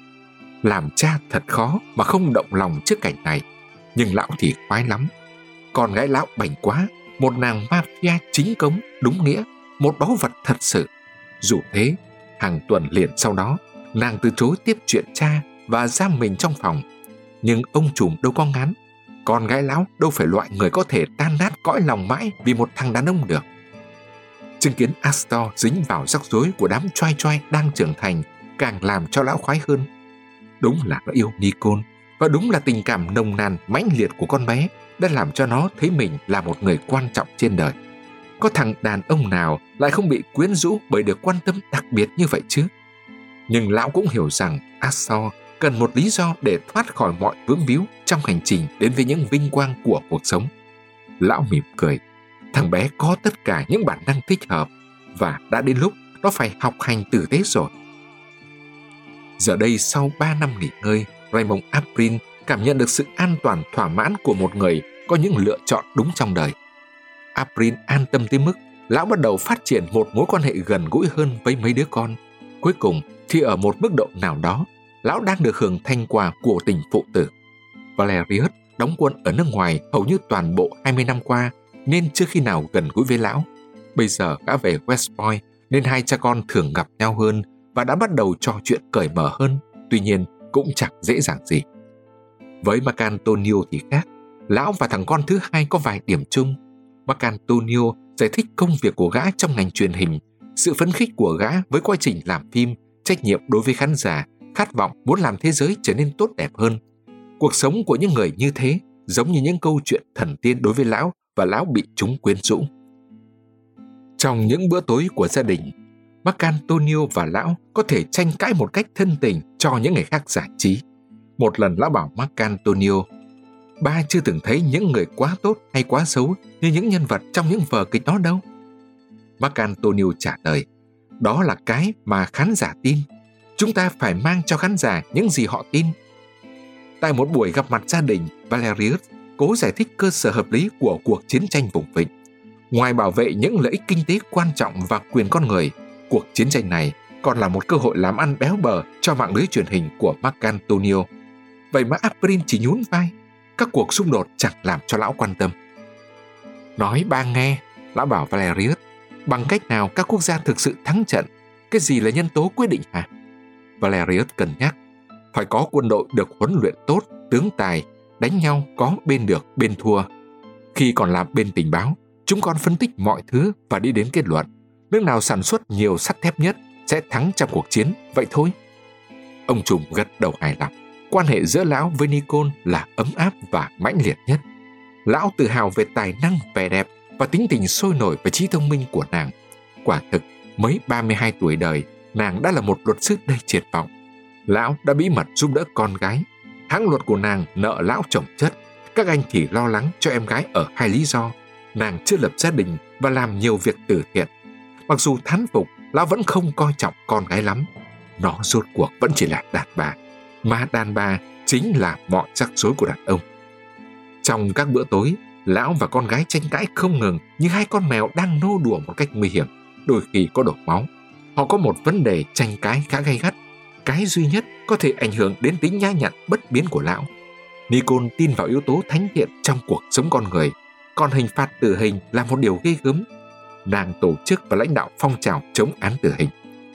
Làm cha thật khó mà không động lòng trước cảnh này, nhưng lão thì khoái lắm. Con gái lão bảnh quá, một nàng mafia chính cống, đúng nghĩa, một báu vật thật sự. Dù thế, hàng tuần liền sau đó, nàng từ chối tiếp chuyện cha và giam mình trong phòng. Nhưng ông trùm đâu có ngán. Con gái lão đâu phải loại người có thể tan nát cõi lòng mãi vì một thằng đàn ông được. Chứng kiến Astor dính vào rắc rối của đám choai choai đang trưởng thành càng làm cho lão khoái hơn. Đúng là nó yêu Nicole, và đúng là tình cảm nồng nàn mãnh liệt của con bé đã làm cho nó thấy mình là một người quan trọng trên đời. Có thằng đàn ông nào lại không bị quyến rũ bởi được quan tâm đặc biệt như vậy chứ? Nhưng lão cũng hiểu rằng Astor cần một lý do để thoát khỏi mọi vướng víu trong hành trình đến với những vinh quang của cuộc sống. Lão mỉm cười. Thằng bé có tất cả những bản năng thích hợp và đã đến lúc nó phải học hành tử tế rồi. Giờ đây sau 3 năm nghỉ ngơi, Raymond April cảm nhận được sự an toàn thỏa mãn của một người có những lựa chọn đúng trong đời. April an tâm tới mức lão bắt đầu phát triển một mối quan hệ gần gũi hơn với mấy đứa con. Cuối cùng thì ở một mức độ nào đó, lão đang được hưởng thành quả của tình phụ tử. Valerius đóng quân ở nước ngoài hầu như toàn bộ 20 năm qua nên chưa khi nào gần gũi với lão. Bây giờ đã về West Point nên hai cha con thường gặp nhau hơn và đã bắt đầu trò chuyện cởi mở hơn, tuy nhiên cũng chẳng dễ dàng gì. Với Marcantonio thì khác, lão và thằng con thứ hai có vài điểm chung. Marcantonio giải thích công việc của gã trong ngành truyền hình, sự phấn khích của gã với quá trình làm phim, trách nhiệm đối với khán giả, khát vọng muốn làm thế giới trở nên tốt đẹp hơn. Cuộc sống của những người như thế giống như những câu chuyện thần tiên đối với lão và lão bị chúng quyến rũ. Trong những bữa tối của gia đình, Marcantonio và lão có thể tranh cãi một cách thân tình cho những người khác giải trí. Một lần lão bảo Marcantonio, ba chưa từng thấy những người quá tốt hay quá xấu như những nhân vật trong những vở kịch đó đâu. Marcantonio trả lời, đó là cái mà khán giả tin. Chúng ta phải mang cho khán giả những gì họ tin. Tại một buổi gặp mặt gia đình, Valerius cố giải thích cơ sở hợp lý của cuộc chiến tranh vùng vịnh. Ngoài bảo vệ những lợi ích kinh tế quan trọng và quyền con người, cuộc chiến tranh này còn là một cơ hội làm ăn béo bở cho mạng lưới truyền hình của Marcantonio. Vậy mà Aprin chỉ nhún vai. Các cuộc xung đột chẳng làm cho lão quan tâm. Nói ba nghe, lão bảo Valerius, bằng cách nào các quốc gia thực sự thắng trận? Cái gì là nhân tố quyết định hả? Valerius cân nhắc. Phải có quân đội được huấn luyện tốt, tướng tài, đánh nhau có bên được bên thua. Khi còn làm bên tình báo, chúng con phân tích mọi thứ và đi đến kết luận. Nước nào sản xuất nhiều sắt thép nhất sẽ thắng trong cuộc chiến, vậy thôi. Ông trùm gật đầu hài lòng. Quan hệ giữa lão với Nikon là ấm áp và mãnh liệt nhất. Lão tự hào về tài năng, vẻ đẹp và tính tình sôi nổi và trí thông minh của nàng. Quả thực, mới 32 tuổi đời, nàng đã là một luật sư đầy triển vọng. Lão đã bí mật giúp đỡ con gái. Hãng luật của nàng nợ lão chồng chất. Các anh thì lo lắng cho em gái ở hai lý do. Nàng chưa lập gia đình và làm nhiều việc từ thiện. Mặc dù thán phục, lão vẫn không coi trọng con gái lắm. Nó rốt cuộc vẫn chỉ là đàn bà. Mà đàn bà chính là mọi rắc rối của đàn ông. Trong các bữa tối, lão và con gái tranh cãi không ngừng như hai con mèo đang nô đùa một cách nguy hiểm, đôi khi có đổ máu. Họ có một vấn đề tranh cãi khá gay gắt, cái duy nhất có thể ảnh hưởng đến tính nhã nhặn bất biến của lão. Nikon tin vào yếu tố thánh thiện trong cuộc sống con người, còn hình phạt tử hình là một điều ghê gớm. Nàng tổ chức và lãnh đạo phong trào chống án tử hình.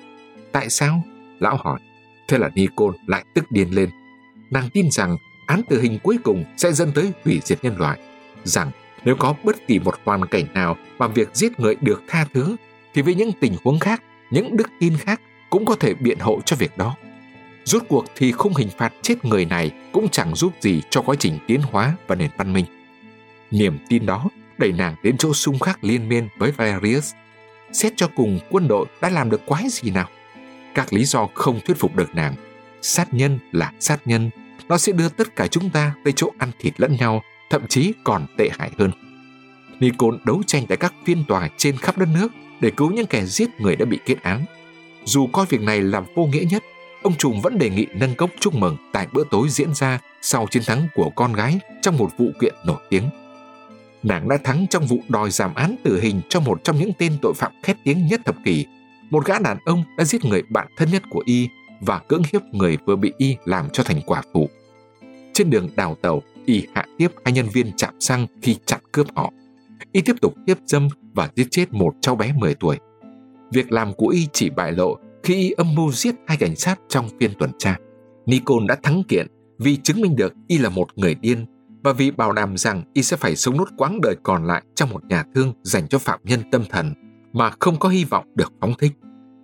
Tại sao? Lão hỏi. Thế là Nikon lại tức điên lên. Nàng tin rằng án tử hình cuối cùng sẽ dẫn tới hủy diệt nhân loại, rằng nếu có bất kỳ một hoàn cảnh nào mà việc giết người được tha thứ, thì với những tình huống khác, những đức tin khác cũng có thể biện hộ cho việc đó. Rốt cuộc thì khung hình phạt chết người này cũng chẳng giúp gì cho quá trình tiến hóa và nền văn minh. Niềm tin đó đẩy nàng đến chỗ xung khắc liên miên với Valerius. Xét cho cùng, quân đội đã làm được quái gì nào? Các lý do không thuyết phục được nàng. Sát nhân là sát nhân, nó sẽ đưa tất cả chúng ta tới chỗ ăn thịt lẫn nhau, thậm chí còn tệ hại hơn. Nikon đấu tranh tại các phiên tòa trên khắp đất nước để cứu những kẻ giết người đã bị kết án. Dù coi việc này là vô nghĩa nhất, ông trùm vẫn đề nghị nâng cốc chúc mừng tại bữa tối diễn ra sau chiến thắng của con gái trong một vụ kiện nổi tiếng. Nàng đã thắng trong vụ đòi giảm án tử hình cho một trong những tên tội phạm khét tiếng nhất thập kỷ. Một gã đàn ông đã giết người bạn thân nhất của y và cưỡng hiếp người vừa bị y làm cho thành quả phụ. Trên đường đào tàu, y hạ tiếp hai nhân viên trạm xăng khi chặn cướp họ. Y tiếp tục hiếp dâm và giết chết một cháu bé 10 tuổi. Việc làm của y chỉ bại lộ khi y âm mưu giết hai cảnh sát trong phiên tuần tra. Nikon đã thắng kiện vì chứng minh được y là một người điên và vì bảo đảm rằng y sẽ phải sống nốt quãng đời còn lại trong một nhà thương dành cho phạm nhân tâm thần mà không có hy vọng được phóng thích.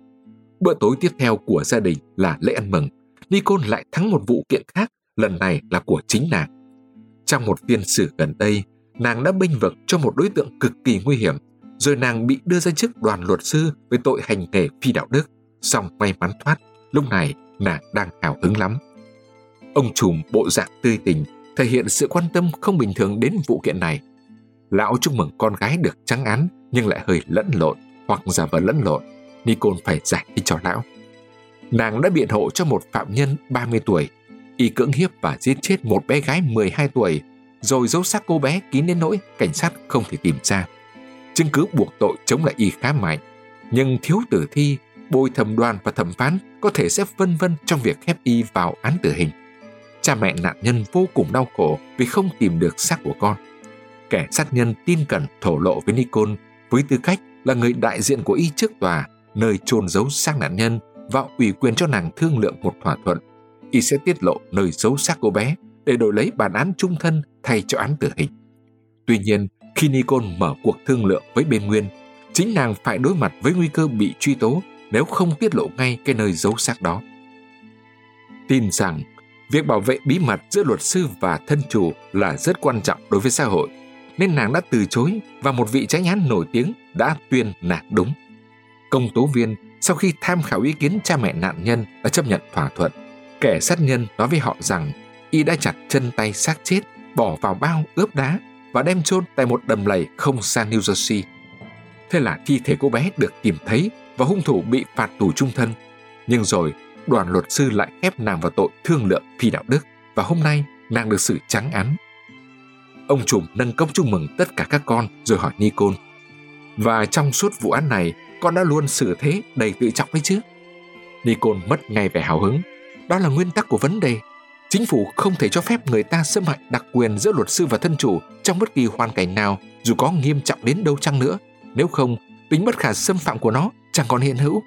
Bữa tối tiếp theo của gia đình là lễ ăn mừng. Nikon lại thắng một vụ kiện khác, lần này là của chính nàng. Trong một phiên xử gần đây, nàng đã bênh vực cho một đối tượng cực kỳ nguy hiểm, rồi nàng bị đưa ra chức đoàn luật sư với tội hành nghề phi đạo đức, song may mắn thoát. Lúc này nàng đang hào hứng lắm. Ông trùm bộ dạng tươi tỉnh, thể hiện sự quan tâm không bình thường đến vụ kiện này. Lão chúc mừng con gái được trắng án nhưng lại hơi lẫn lộn hoặc giả vờ lẫn lộn. Nikon phải giải thích cho lão. Nàng đã biện hộ cho một phạm nhân 30 tuổi. Y cưỡng hiếp và giết chết một bé gái 12 tuổi, rồi giấu xác cô bé kín đến nỗi cảnh sát không thể tìm ra. Chứng cứ buộc tội chống lại y khá mạnh, nhưng thiếu tử thi, bồi thẩm đoàn và thẩm phán có thể sẽ vân vân trong việc khép y vào án tử hình. Cha mẹ nạn nhân vô cùng đau khổ vì không tìm được xác của con. Kẻ sát nhân tin cẩn thổ lộ với Nikon với tư cách là người đại diện của y trước tòa, nơi chôn giấu xác nạn nhân, và ủy quyền cho nàng thương lượng một thỏa thuận. Y sẽ tiết lộ nơi giấu xác cô bé để đổi lấy bản án chung thân thay cho án tử hình. Tuy nhiên, khi Nikon mở cuộc thương lượng với bên Nguyên, chính nàng phải đối mặt với nguy cơ bị truy tố nếu không tiết lộ ngay cái nơi giấu xác đó. Tin rằng việc bảo vệ bí mật giữa luật sư và thân chủ là rất quan trọng đối với xã hội. nên nàng đã từ chối và một vị chánh án nổi tiếng đã tuyên nàng đúng. Công tố viên sau khi tham khảo ý kiến cha mẹ nạn nhân đã chấp nhận thỏa thuận. Kẻ sát nhân nói với họ rằng y đã chặt chân tay xác chết, bỏ vào bao ướp đá và đem chôn tại một đầm lầy không xa New Jersey. Thế là thi thể cô bé được tìm thấy và hung thủ bị phạt tù chung thân. Nhưng rồi đoàn luật sư lại ép nàng vào tội thương lượng phi đạo đức và hôm nay nàng được xử trắng án. Ông trùm nâng cốc chúc mừng tất cả các con rồi hỏi Nicole: "Và trong suốt vụ án này, con đã luôn xử thế đầy tự trọng đấy chứ?" Nicole mất ngay vẻ hào hứng. Đó là nguyên tắc của vấn đề. Chính phủ không thể cho phép người ta xâm hại đặc quyền giữa luật sư và thân chủ trong bất kỳ hoàn cảnh nào, dù có nghiêm trọng đến đâu chăng nữa. Nếu không, tính bất khả xâm phạm của nó chẳng còn hiện hữu.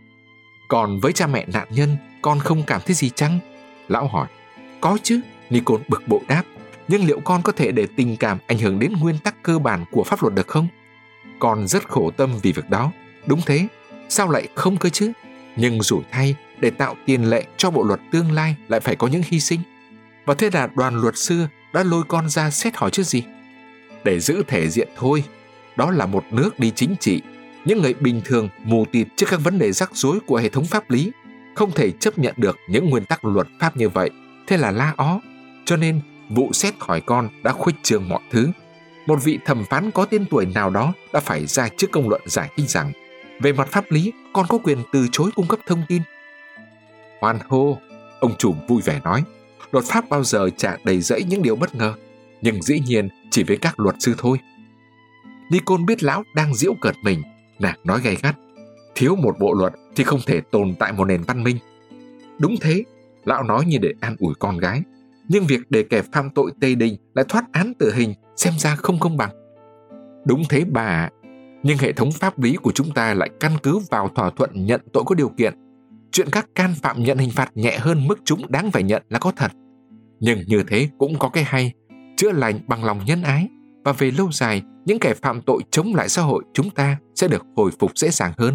Còn với cha mẹ nạn nhân, con không cảm thấy gì chăng? Lão hỏi. Có chứ, Nicole bực bội đáp. Nhưng liệu con có thể để tình cảm ảnh hưởng đến nguyên tắc cơ bản của pháp luật được không? Con rất khổ tâm vì việc đó. Đúng thế, sao lại không cơ chứ? Nhưng rủi thay, để tạo tiền lệ cho bộ luật tương lai lại phải có những hy sinh. Và thế là đoàn luật sư đã lôi con ra xét hỏi chứ gì? Để giữ thể diện thôi. Đó là một nước đi chính trị. Những người bình thường mù tịt trước các vấn đề rắc rối của hệ thống pháp lý, không thể chấp nhận được những nguyên tắc luật pháp như vậy. Thế là la ó. Cho nên vụ xét hỏi con đã khuếch trương mọi thứ. Một vị thẩm phán có tên tuổi nào đó đã phải ra trước công luận giải thích rằng về mặt pháp lý, con có quyền từ chối cung cấp thông tin. Hoan hô, ông trùm vui vẻ nói. Luật pháp bao giờ chả đầy rẫy những điều bất ngờ, nhưng dĩ nhiên chỉ với các luật sư thôi. Nicole biết lão đang giễu cợt mình, nàng nói gay gắt. Thiếu một bộ luật thì không thể tồn tại một nền văn minh. Đúng thế, lão nói như để an ủi con gái. Nhưng việc để kẻ phạm tội Tây Đình lại thoát án tử hình xem ra không công bằng. Đúng thế bà ạ. Nhưng hệ thống pháp lý của chúng ta lại căn cứ vào thỏa thuận nhận tội có điều kiện. Chuyện các can phạm nhận hình phạt nhẹ hơn mức chúng đáng phải nhận là có thật. Nhưng như thế cũng có cái hay, chữa lành bằng lòng nhân ái, và về lâu dài, những kẻ phạm tội chống lại xã hội chúng ta sẽ được hồi phục dễ dàng hơn.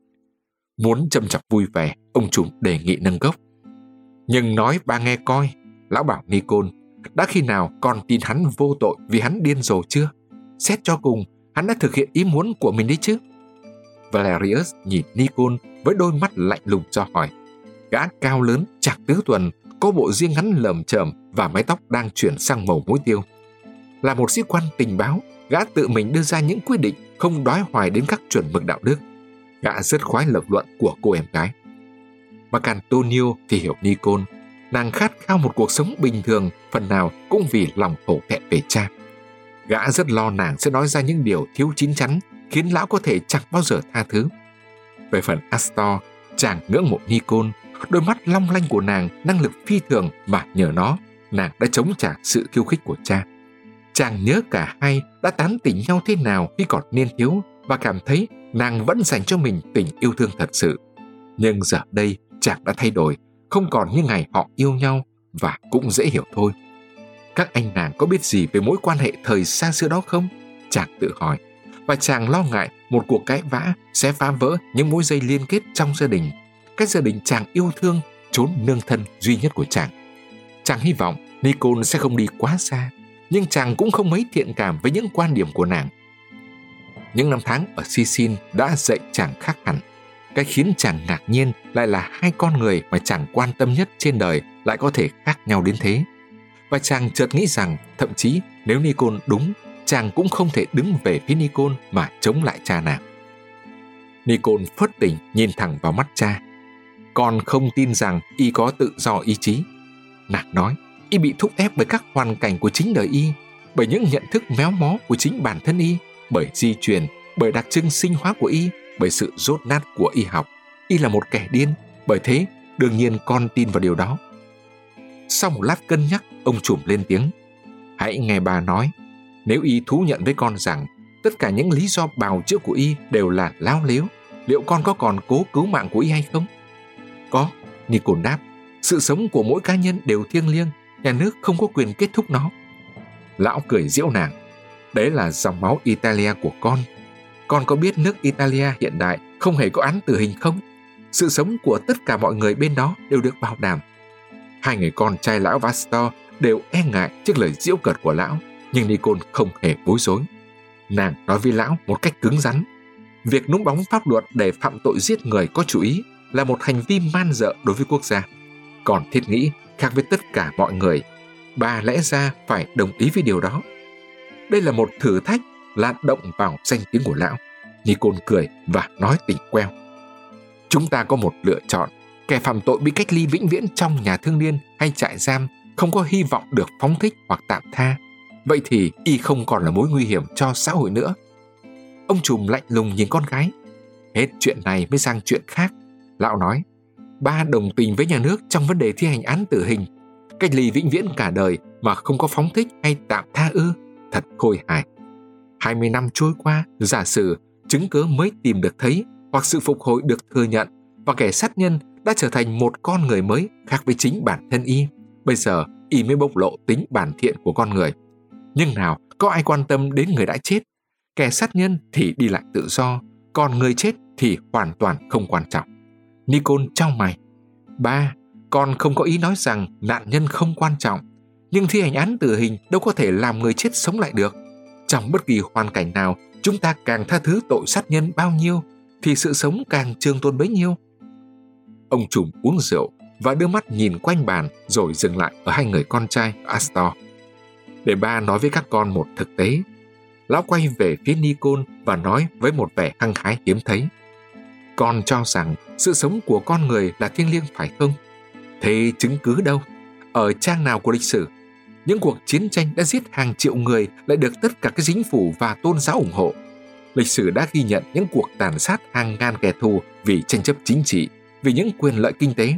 Muốn châm chọc vui vẻ, ông trùm đề nghị nâng cốc. Nhưng nói bà nghe coi, lão bảo Nicole, đã khi nào con tin hắn vô tội vì hắn điên rồ chưa? Xét cho cùng, hắn đã thực hiện ý muốn của mình đấy chứ. Valerius nhìn Nicole với đôi mắt lạnh lùng cho hỏi. Gã cao lớn, chạc tứ tuần, có bộ ria ngắn lởm chởm và mái tóc đang chuyển sang màu muối tiêu. Là một sĩ quan tình báo, gã tự mình đưa ra những quyết định không đói hoài đến các chuẩn mực đạo đức. Gã rất khoái lập luận của cô em gái. Marcantonio thì hiểu Nicole. Nàng khát khao một cuộc sống bình thường, phần nào cũng vì lòng hổ thẹn về cha. Gã rất lo nàng sẽ nói ra những điều thiếu chín chắn, khiến lão có thể chẳng bao giờ tha thứ. Về phần Astor, chàng ngưỡng mộ Nicole. Đôi mắt long lanh của nàng năng lực phi thường mà nhờ nó, nàng đã chống trả sự khiêu khích của cha. Chàng nhớ cả hai đã tán tỉnh nhau thế nào khi còn niên thiếu và cảm thấy nàng vẫn dành cho mình tình yêu thương thật sự. Nhưng giờ đây chàng đã thay đổi, không còn như ngày họ yêu nhau, và cũng dễ hiểu thôi. Các anh nàng có biết gì về mối quan hệ thời xa xưa đó không? Chàng tự hỏi, và chàng lo ngại một cuộc cãi vã sẽ phá vỡ những mối dây liên kết trong gia đình. Cái gia đình chàng yêu thương, chốn nương thân duy nhất của chàng. Chàng hy vọng Nicole sẽ không đi quá xa, nhưng chàng cũng không mấy thiện cảm với những quan điểm của nàng. Những năm tháng ở Sicily đã dạy chàng khác hẳn. Cái khiến chàng ngạc nhiên lại là hai con người mà chàng quan tâm nhất trên đời lại có thể khác nhau đến thế. Và chàng chợt nghĩ rằng thậm chí nếu Nicole đúng, chàng cũng không thể đứng về phía Nicole mà chống lại cha nàng. Nicole phớt tỉnh nhìn thẳng vào mắt cha. Con không tin rằng y có tự do ý chí. Nàng nói, y bị thúc ép bởi các hoàn cảnh của chính đời y, bởi những nhận thức méo mó của chính bản thân y, bởi di truyền, bởi đặc trưng sinh hóa của y, bởi sự dốt nát của y học. Y là một kẻ điên, bởi thế đương nhiên con tin vào điều đó. Sau một lát cân nhắc, ông trùm lên tiếng. Hãy nghe bà nói, nếu y thú nhận với con rằng tất cả những lý do bào chữa của y đều là láo lếu, liệu con có còn cố cứu mạng của y hay không? Có, Nicole đáp. Sự sống của mỗi cá nhân đều thiêng liêng, nhà nước không có quyền kết thúc nó. Lão cười giễu nàng. Đấy là dòng máu Italia của con. Con có biết nước Italia hiện đại không hề có án tử hình không? Sự sống của tất cả mọi người bên đó đều được bảo đảm. Hai người con trai lão Vastor đều e ngại trước lời giễu cợt của lão, Nhưng Nicole không hề bối rối. Nàng nói với lão một cách cứng rắn: việc núp bóng pháp luật để phạm tội giết người có chủ ý là một hành vi man dợ đối với quốc gia. Còn thiết nghĩ khác với tất cả mọi người, bà lẽ ra phải đồng ý với điều đó. Đây là một thử thách, là động vào danh tiếng của lão. Nicole cười và nói tỉnh queo: chúng ta có một lựa chọn. Kẻ phạm tội bị cách ly vĩnh viễn trong nhà thương niên hay trại giam, không có hy vọng được phóng thích hoặc tạm tha. Vậy thì y không còn là mối nguy hiểm cho xã hội nữa. Ông trùm lạnh lùng nhìn con gái. Hết chuyện này mới sang chuyện khác. Lão nói: ba đồng tình với nhà nước trong vấn đề thi hành án tử hình. Cách ly vĩnh viễn cả đời mà không có phóng thích hay tạm tha ư? Thật khôi hài. 20 năm trôi qua, giả sử chứng cớ mới tìm được thấy hoặc sự phục hồi được thừa nhận, và kẻ sát nhân đã trở thành một con người mới khác với chính bản thân y. Bây giờ y mới bộc lộ tính bản thiện của con người. Nhưng nào có ai quan tâm đến người đã chết? Kẻ sát nhân thì đi lại tự do, còn người chết thì hoàn toàn không quan trọng. Nicole chau mày: ba, con không có ý nói rằng nạn nhân không quan trọng, nhưng thi hành án tử hình đâu có thể làm người chết sống lại được. Trong bất kỳ hoàn cảnh nào, chúng ta càng tha thứ tội sát nhân bao nhiêu thì sự sống càng trường tồn bấy nhiêu. Ông trùm uống rượu và đưa mắt nhìn quanh bàn, rồi dừng lại ở hai người con trai Astor. Để ba nói với các con một thực tế. Lão quay về phía Nicole và nói với một vẻ hăng hái hiếm thấy: con cho rằng sự sống của con người là thiêng liêng phải không? Thế chứng cứ đâu? Ở trang nào của lịch sử? Những cuộc chiến tranh đã giết hàng triệu người lại được tất cả các chính phủ và tôn giáo ủng hộ. Lịch sử đã ghi nhận những cuộc tàn sát hàng ngàn kẻ thù vì tranh chấp chính trị, vì những quyền lợi kinh tế.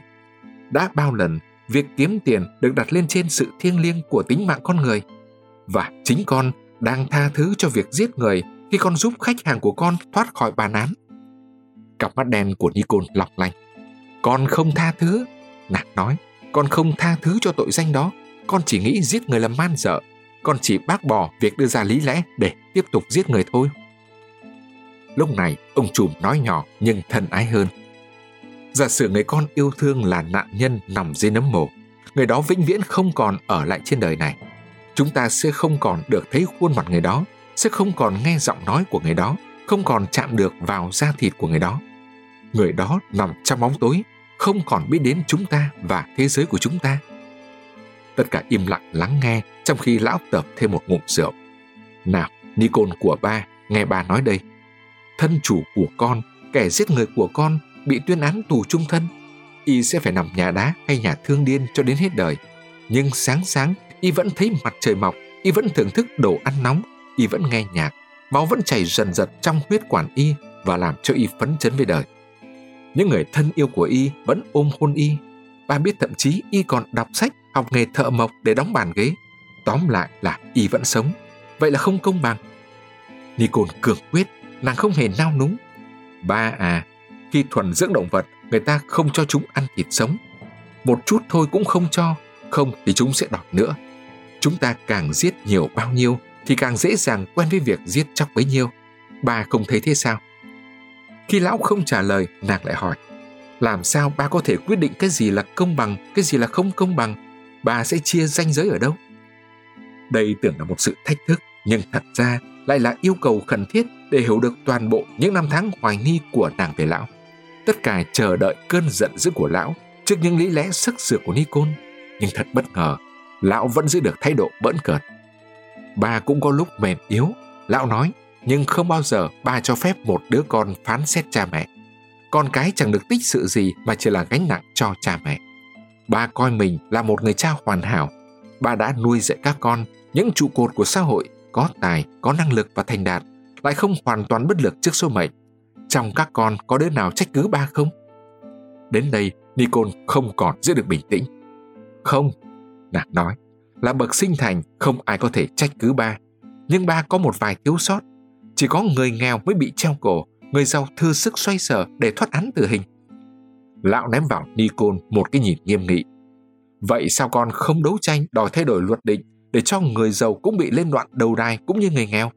Đã bao lần việc kiếm tiền được đặt lên trên sự thiêng liêng của tính mạng con người. Và chính con đang tha thứ cho việc giết người khi con giúp khách hàng của con thoát khỏi bản án. Cặp mắt đen của Nicole lọc lanh. Con không tha thứ. Nàng nói: con không tha thứ cho tội danh đó. Con chỉ nghĩ giết người là man dợ. Con chỉ bác bỏ việc đưa ra lý lẽ để tiếp tục giết người thôi. Lúc này ông trùm nói nhỏ nhưng thân ái hơn: giả sử người con yêu thương là nạn nhân nằm dưới nấm mồ, người đó vĩnh viễn không còn ở lại trên đời này. Chúng ta sẽ không còn được thấy khuôn mặt người đó, sẽ không còn nghe giọng nói của người đó, không còn chạm được vào da thịt của người đó. Người đó nằm trong bóng tối, không còn biết đến chúng ta và thế giới của chúng ta. Tất cả im lặng lắng nghe, trong khi lão tợp thêm một ngụm rượu. Nào, Nicole của ba, nghe ba nói đây. Thân chủ của con, kẻ giết người của con, bị tuyên án tù chung thân. Y sẽ phải nằm nhà đá hay nhà thương điên cho đến hết đời. Nhưng sáng y vẫn thấy mặt trời mọc, y vẫn thưởng thức đồ ăn nóng, y vẫn nghe nhạc, máu vẫn chảy dần dần trong huyết quản y và làm cho y phấn chấn với đời. Những người thân yêu của y vẫn ôm hôn y. Ba biết thậm chí y còn đọc sách, học nghề thợ mộc để đóng bàn ghế. Tóm lại là y vẫn sống. Vậy là không công bằng. Nicole cường quyết, nàng không hề nao núng. Ba à, khi thuần dưỡng động vật, người ta không cho chúng ăn thịt sống. Một chút thôi cũng không cho, không thì chúng sẽ đòi nữa. Chúng ta càng giết nhiều bao nhiêu thì càng dễ dàng quen với việc giết chóc bấy nhiêu. Ba không thấy thế sao? Khi lão không trả lời, nàng lại hỏi: làm sao ba có thể quyết định cái gì là công bằng, cái gì là không công bằng? Ba sẽ chia ranh giới ở đâu? Đây tưởng là một sự thách thức, nhưng thật ra lại là yêu cầu khẩn thiết để hiểu được toàn bộ những năm tháng hoài nghi của nàng về lão. Tất cả chờ đợi cơn giận dữ của lão trước những lý lẽ sắc sược của Nicole. Nhưng thật bất ngờ, lão vẫn giữ được thái độ bỡn cợt. Ba cũng có lúc mềm yếu, lão nói, nhưng không bao giờ ba cho phép một đứa con phán xét cha mẹ. Con cái chẳng được tích sự gì mà chỉ là gánh nặng cho cha mẹ. Ba coi mình là một người cha hoàn hảo. Ba đã nuôi dạy các con, những trụ cột của xã hội, có tài, có năng lực và thành đạt, lại không hoàn toàn bất lực trước số mệnh. Trong các con có đứa nào trách cứ ba không? Đến đây, Nicole không còn giữ được bình tĩnh. Không, nàng nói, là bậc sinh thành không ai có thể trách cứ ba. Nhưng ba có một vài thiếu sót. Chỉ có người nghèo mới bị treo cổ, người giàu thừa sức xoay sở để thoát án tử hình. Lão ném vào Nicole một cái nhìn nghiêm nghị. Vậy sao con không đấu tranh đòi thay đổi luật định để cho người giàu cũng bị lên đoạn đầu đai cũng như người nghèo?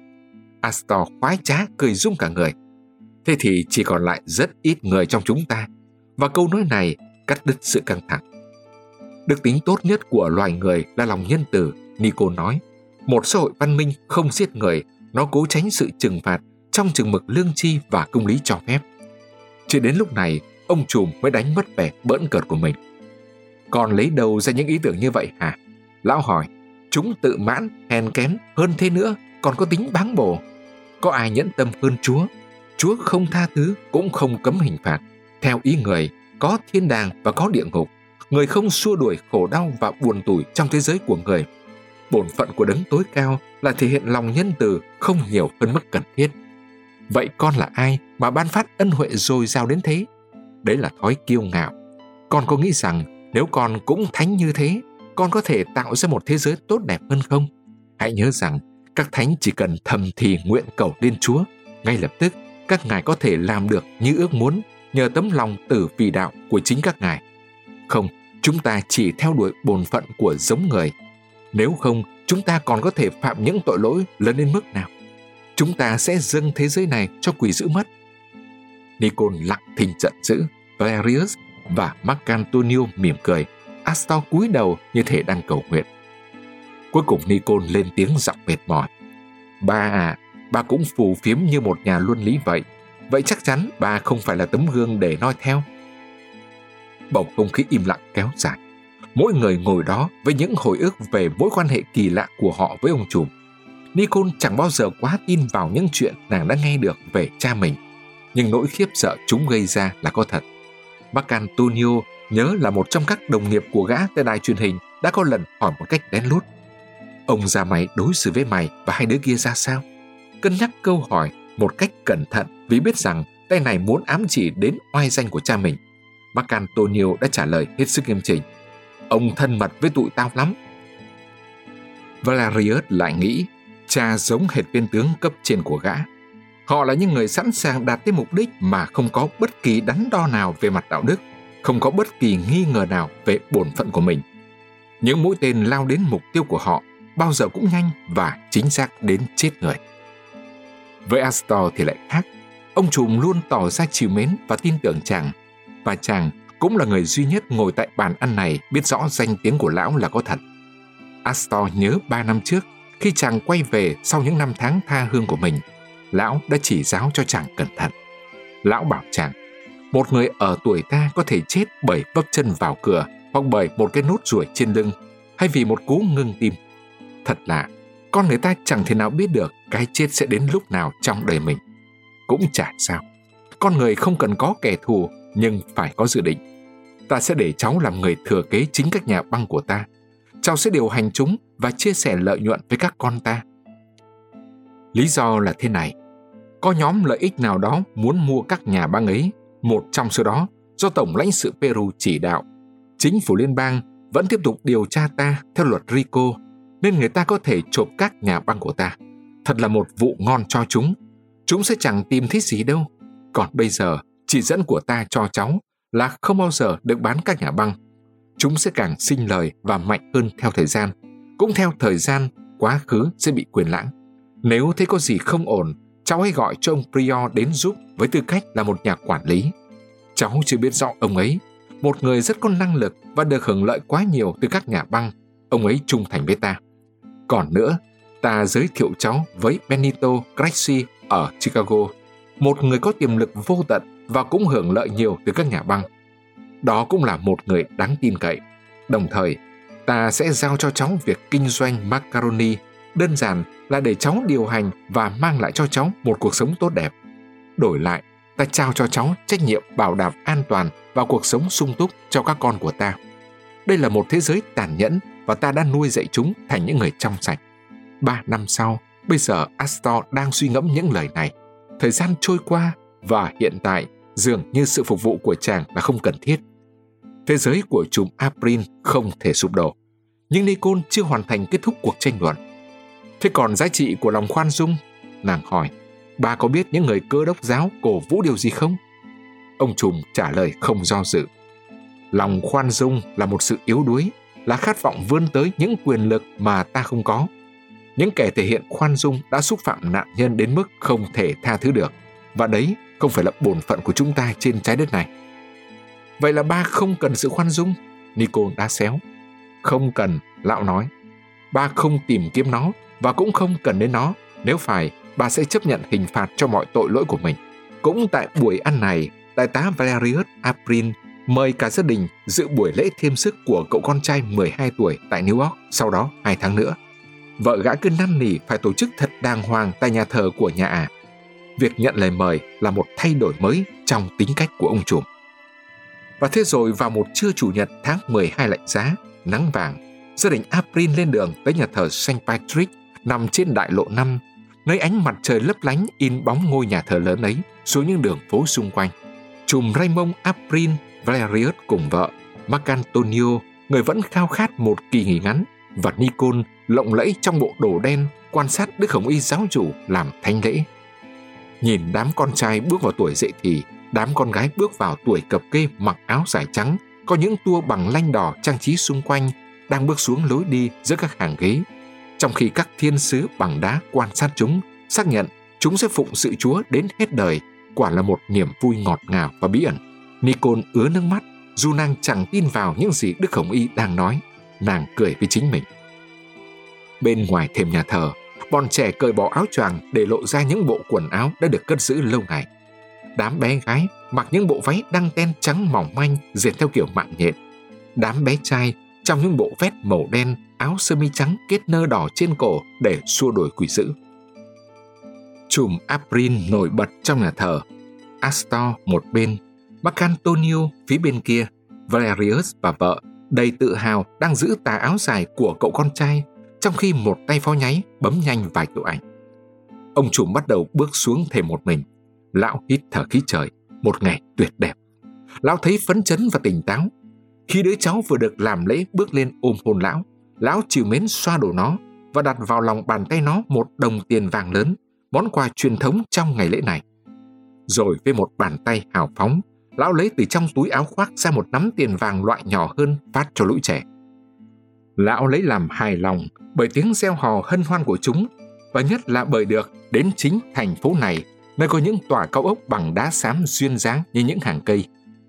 Astor khoái trá cười rung cả người. Thế thì chỉ còn lại rất ít người trong chúng ta. Và câu nói này cắt đứt sự căng thẳng. Đức tính tốt nhất của loài người là lòng nhân từ, Nicole nói. Một xã hội văn minh không giết người, nó cố tránh sự trừng phạt trong chừng mực lương tri và công lý cho phép. Chỉ đến lúc này, ông trùm mới đánh mất vẻ bỡn cợt của mình. Con lấy đâu ra những ý tưởng như vậy hả? Lão hỏi. Chúng tự mãn, hèn kém, hơn thế nữa, còn có tính báng bổ. Có ai nhẫn tâm hơn Chúa? Chúa không tha thứ, cũng không cấm hình phạt. Theo ý người, có thiên đàng và có địa ngục. Người không xua đuổi khổ đau và buồn tủi trong thế giới của người. Bổn phận của đấng tối cao là thể hiện lòng nhân từ không nhiều hơn mức cần thiết. Vậy con là ai mà ban phát ân huệ dồi dào đến thế? Đấy là thói kiêu ngạo. Con có nghĩ rằng nếu con cũng thánh như thế, con có thể tạo ra một thế giới tốt đẹp hơn không? Hãy nhớ rằng các thánh chỉ cần thầm thì nguyện cầu lên Chúa, ngay lập tức các ngài có thể làm được như ước muốn nhờ tấm lòng tử vì đạo của chính các ngài. Không, chúng ta chỉ theo đuổi bổn phận của giống người. Nếu không, chúng ta còn có thể phạm những tội lỗi lớn đến mức nào? Chúng ta sẽ dâng thế giới này cho quỷ dữ mất. Nikon lặng thinh giận dữ. Valerius và Marcantonio mỉm cười. Astor cúi đầu như thể đang cầu nguyện. Cuối cùng Nikon lên tiếng giọng mệt mỏi. Bà cũng phù phiếm như một nhà luân lý vậy. Vậy chắc chắn bà không phải là tấm gương để noi theo. Bầu không khí im lặng kéo dài. Mỗi người ngồi đó với những hồi ức về mối quan hệ kỳ lạ của họ với ông trùm. Nikon chẳng bao giờ quá tin vào những chuyện nàng đã nghe được về cha mình, nhưng nỗi khiếp sợ chúng gây ra là có thật. Marcantonio nhớ là một trong các đồng nghiệp của gã tại đài truyền hình đã có lần hỏi một cách lén lút: ông già mày đối xử với mày và hai đứa kia ra sao? Cân nhắc câu hỏi một cách cẩn thận vì biết rằng tay này muốn ám chỉ đến oai danh của cha mình. Marcantonio đã trả lời hết sức nghiêm chỉnh: ông thân mật với tụi tao lắm. Valerius lại nghĩ cha giống hệt viên tướng cấp trên của gã. Họ là những người sẵn sàng đạt tới mục đích mà không có bất kỳ đắn đo nào về mặt đạo đức, không có bất kỳ nghi ngờ nào về bổn phận của mình. Những mũi tên lao đến mục tiêu của họ bao giờ cũng nhanh và chính xác đến chết người. Với Astor thì lại khác. Ông trùm luôn tỏ ra trìu mến và tin tưởng chàng, và chàng cũng là người duy nhất ngồi tại bàn ăn này biết rõ danh tiếng của lão là có thật. Astor nhớ 3 năm trước, khi chàng quay về sau những năm tháng tha hương của mình, lão đã chỉ giáo cho chàng cẩn thận. Lão bảo chàng, một người ở tuổi ta có thể chết bởi vấp chân vào cửa, hoặc bởi một cái nốt ruồi trên lưng, hay vì một cú ngưng tim. Thật lạ, con người ta chẳng thể nào biết được cái chết sẽ đến lúc nào trong đời mình. Cũng chả sao, con người không cần có kẻ thù, nhưng phải có dự định. Ta sẽ để cháu làm người thừa kế chính các nhà băng của ta. Cháu sẽ điều hành chúng và chia sẻ lợi nhuận với các con ta. Lý do là thế này: có nhóm lợi ích nào đó muốn mua các nhà băng ấy. Một trong số đó do Tổng lãnh sự Peru chỉ đạo. Chính phủ liên bang vẫn tiếp tục điều tra ta theo luật RICO, nên người ta có thể trộm các nhà băng của ta. Thật là một vụ ngon cho chúng. Chúng sẽ chẳng tìm thấy gì đâu. Còn bây giờ, chỉ dẫn của ta cho cháu là không bao giờ được bán các nhà băng. Chúng sẽ càng sinh lời và mạnh hơn theo thời gian. Cũng theo thời gian, quá khứ sẽ bị quên lãng. Nếu thấy có gì không ổn, cháu hãy gọi cho ông Prior đến giúp với tư cách là một nhà quản lý. Cháu chưa biết rõ ông ấy, một người rất có năng lực và được hưởng lợi quá nhiều từ các nhà băng. Ông ấy trung thành với ta. Còn nữa, ta giới thiệu cháu với Benito Cresci ở Chicago, một người có tiềm lực vô tận và cũng hưởng lợi nhiều từ các nhà băng. Đó cũng là một người đáng tin cậy. Đồng thời, ta sẽ giao cho cháu việc kinh doanh macaroni, đơn giản là để cháu điều hành và mang lại cho cháu một cuộc sống tốt đẹp. Đổi lại, ta trao cho cháu trách nhiệm bảo đảm an toàn và cuộc sống sung túc cho các con của ta. Đây là một thế giới tàn nhẫn và ta đã nuôi dạy chúng thành những người trong sạch. 3 năm sau, bây giờ Astor đang suy ngẫm những lời này. Thời gian trôi qua và hiện tại dường như sự phục vụ của chàng là không cần thiết. Thế giới của chùm April không thể sụp đổ. Nhưng Nikon chưa hoàn thành kết thúc cuộc tranh luận. Thế còn giá trị của lòng khoan dung? Nàng hỏi, bà có biết những người Cơ đốc giáo cổ vũ điều gì không? Ông trùm trả lời không do dự. Lòng khoan dung là một sự yếu đuối, là khát vọng vươn tới những quyền lực mà ta không có. Những kẻ thể hiện khoan dung đã xúc phạm nạn nhân đến mức không thể tha thứ được, và đấy không phải là bổn phận của chúng ta trên trái đất này. Vậy là ba không cần sự khoan dung? Nikon đá xéo. Không cần, lão nói. Ba không tìm kiếm nó, và cũng không cần đến nó. Nếu phải, bà sẽ chấp nhận hình phạt cho mọi tội lỗi của mình. Cũng tại buổi ăn này, đại tá Valerius Aprin mời cả gia đình dự buổi lễ thêm sức của cậu con trai 12 tuổi tại New York sau đó 2 tháng nữa. Vợ gã cứ năn nỉ phải tổ chức thật đàng hoàng tại nhà thờ của nhà ả. Việc nhận lời mời là một thay đổi mới trong tính cách của ông trùm. Và thế rồi vào một trưa chủ nhật tháng 12 lạnh giá, nắng vàng, gia đình Aprin lên đường tới nhà thờ St. Patrick nằm trên đại lộ 5, nơi ánh mặt trời lấp lánh in bóng ngôi nhà thờ lớn ấy xuống những đường phố xung quanh. Trùm Raymond Aprin Valerius cùng vợ Marcantonio, người vẫn khao khát một kỳ nghỉ ngắn, và Nicole lộng lẫy trong bộ đồ đen quan sát Đức Hồng Y giáo chủ làm thánh lễ. Nhìn đám con trai bước vào tuổi dậy thì, đám con gái bước vào tuổi cập kê mặc áo dài trắng, có những tua bằng lanh đỏ trang trí xung quanh, đang bước xuống lối đi giữa các hàng ghế, trong khi các thiên sứ bằng đá quan sát chúng, xác nhận chúng sẽ phụng sự Chúa đến hết đời. Quả là một niềm vui ngọt ngào và bí ẩn. Nicole ứa nước mắt, dù nàng chẳng tin vào những gì Đức Hồng Y đang nói. Nàng cười với chính mình. Bên ngoài thềm nhà thờ, bọn trẻ cởi bỏ áo choàng để lộ ra những bộ quần áo đã được cất giữ lâu ngày. Đám bé gái mặc những bộ váy đăng ten trắng mỏng manh dệt theo kiểu mạng nhện. Đám bé trai trong những bộ vest màu đen, áo sơ mi trắng kết nơ đỏ trên cổ để xua đuổi quỷ dữ. Trùm Aprin nổi bật trong nhà thờ, Astor một bên, Marcantonio phía bên kia. Valerius và vợ đầy tự hào đang giữ tà áo dài của cậu con trai, trong khi một tay phó nháy bấm nhanh vài kiểu ảnh. Ông trùm bắt đầu bước xuống thềm một mình. Lão hít thở khí trời, một ngày tuyệt đẹp. Lão thấy phấn chấn và tỉnh táo. Khi đứa cháu vừa được làm lễ bước lên ôm hôn lão, lão trìu mến xoa đổ nó và đặt vào lòng bàn tay nó một đồng tiền vàng lớn, món quà truyền thống trong ngày lễ này. Rồi với một bàn tay hào phóng, lão lấy từ trong túi áo khoác ra một nắm tiền vàng loại nhỏ hơn phát cho lũ trẻ. Lão lấy làm hài lòng bởi tiếng reo hò hân hoan của chúng, và nhất là bởi được đến chính thành phố này, nơi có những tòa cao ốc bằng đá xám duyên dáng như những hàng cây.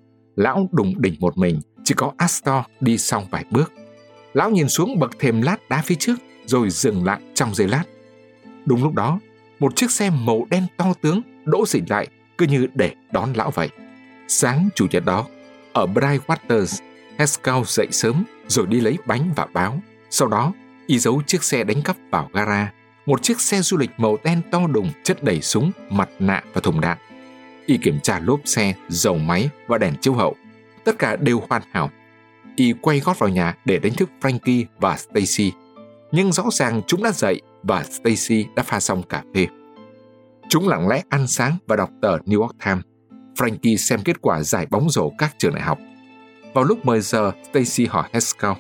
Lão đùng đỉnh một mình, chỉ có Astor đi xong vài bước. Lão nhìn xuống bậc thềm lát đá phía trước, rồi dừng lại trong giây lát. Đúng lúc đó, một chiếc xe màu đen to tướng đỗ xỉnh lại, cứ như để đón lão vậy. Sáng chủ nhật đó, ở Brightwaters, Haskell dậy sớm rồi đi lấy bánh và báo. Sau đó, y giấu chiếc xe đánh cắp vào gara, một chiếc xe du lịch màu đen to đùng chất đầy súng, mặt nạ và thùng đạn. Y kiểm tra lốp xe, dầu máy và đèn chiếu hậu. Tất cả đều hoàn hảo. Y quay gót vào nhà để đánh thức Frankie và Stacy. Nhưng rõ ràng chúng đã dậy và Stacy đã pha xong cà phê. Chúng lặng lẽ ăn sáng và đọc tờ New York Times. Frankie xem kết quả giải bóng rổ các trường đại học. Vào lúc 10 giờ, Stacy hỏi Haskell,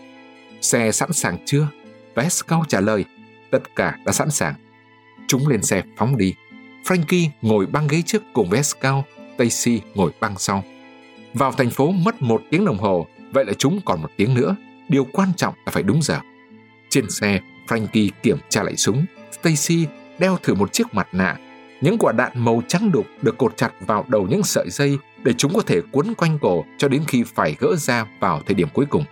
xe sẵn sàng chưa? Và Haskell trả lời, tất cả đã sẵn sàng. Chúng lên xe phóng đi. Frankie ngồi băng ghế trước cùng với Haskell, Stacy ngồi băng sau. Vào thành phố mất 1 tiếng đồng hồ, vậy là chúng còn 1 tiếng nữa. Điều quan trọng là phải đúng giờ. Trên xe, Frankie kiểm tra lại súng. Stacy đeo thử một chiếc mặt nạ. Những quả đạn màu trắng đục được cột chặt vào đầu những sợi dây để chúng có thể quấn quanh cổ cho đến khi phải gỡ ra vào thời điểm cuối cùng.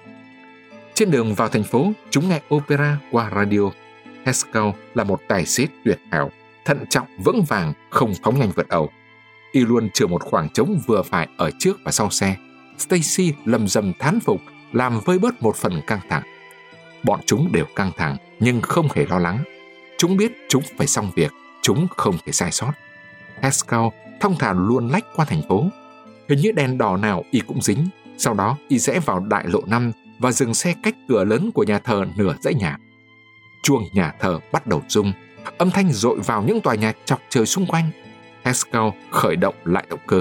Trên đường vào thành phố, chúng nghe opera qua radio. Haskell là một tài xế tuyệt hảo, thận trọng, vững vàng, không phóng nhanh vượt ẩu. Y luôn chừa một khoảng trống vừa phải ở trước và sau xe. Stacy lầm rầm thán phục, làm vơi bớt một phần căng thẳng. Bọn chúng đều căng thẳng nhưng không hề lo lắng. Chúng biết chúng phải xong việc, chúng không thể sai sót. Haskell thong thả luồn lách qua thành phố. Hình như đèn đỏ nào y cũng dính. Sau đó y rẽ vào đại lộ 5 và dừng xe cách cửa lớn của nhà thờ nửa dãy nhà. Chuông nhà thờ bắt đầu rung, âm thanh dội vào những tòa nhà chọc trời xung quanh. Haskell khởi động lại động cơ.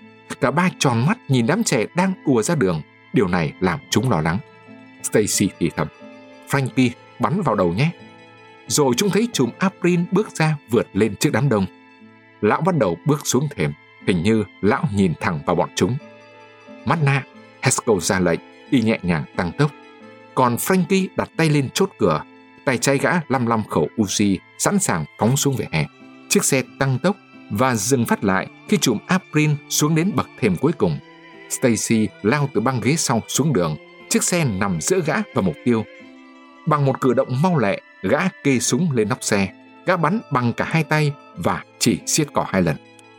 Cả ba tròn mắt nhìn đám trẻ đang ùa ra đường. Điều này làm chúng lo lắng. Stacy thì thầm, Frankie bắn vào đầu nhé. Rồi chúng thấy trùm Aprin bước ra vượt lên trước đám đông. Lão bắt đầu bước xuống thềm. Hình như lão nhìn thẳng vào bọn chúng. Mắt nạ, Haskell ra lệnh, y nhẹ nhàng tăng tốc. Còn Frankie đặt tay lên chốt cửa. Tay trái gã lăm khẩu Uzi sẵn sàng phóng xuống vỉa hè. Chiếc xe tăng tốc và dừng phát lại khi trùm Aprin xuống đến bậc thềm cuối cùng. Stacy lao từ băng ghế sau xuống đường. Chiếc xe nằm giữa gã và mục tiêu. Bằng một cử động mau lẹ, gã kê súng lên nóc xe, gã bắn bằng cả hai tay và chỉ siết cò 2 lần.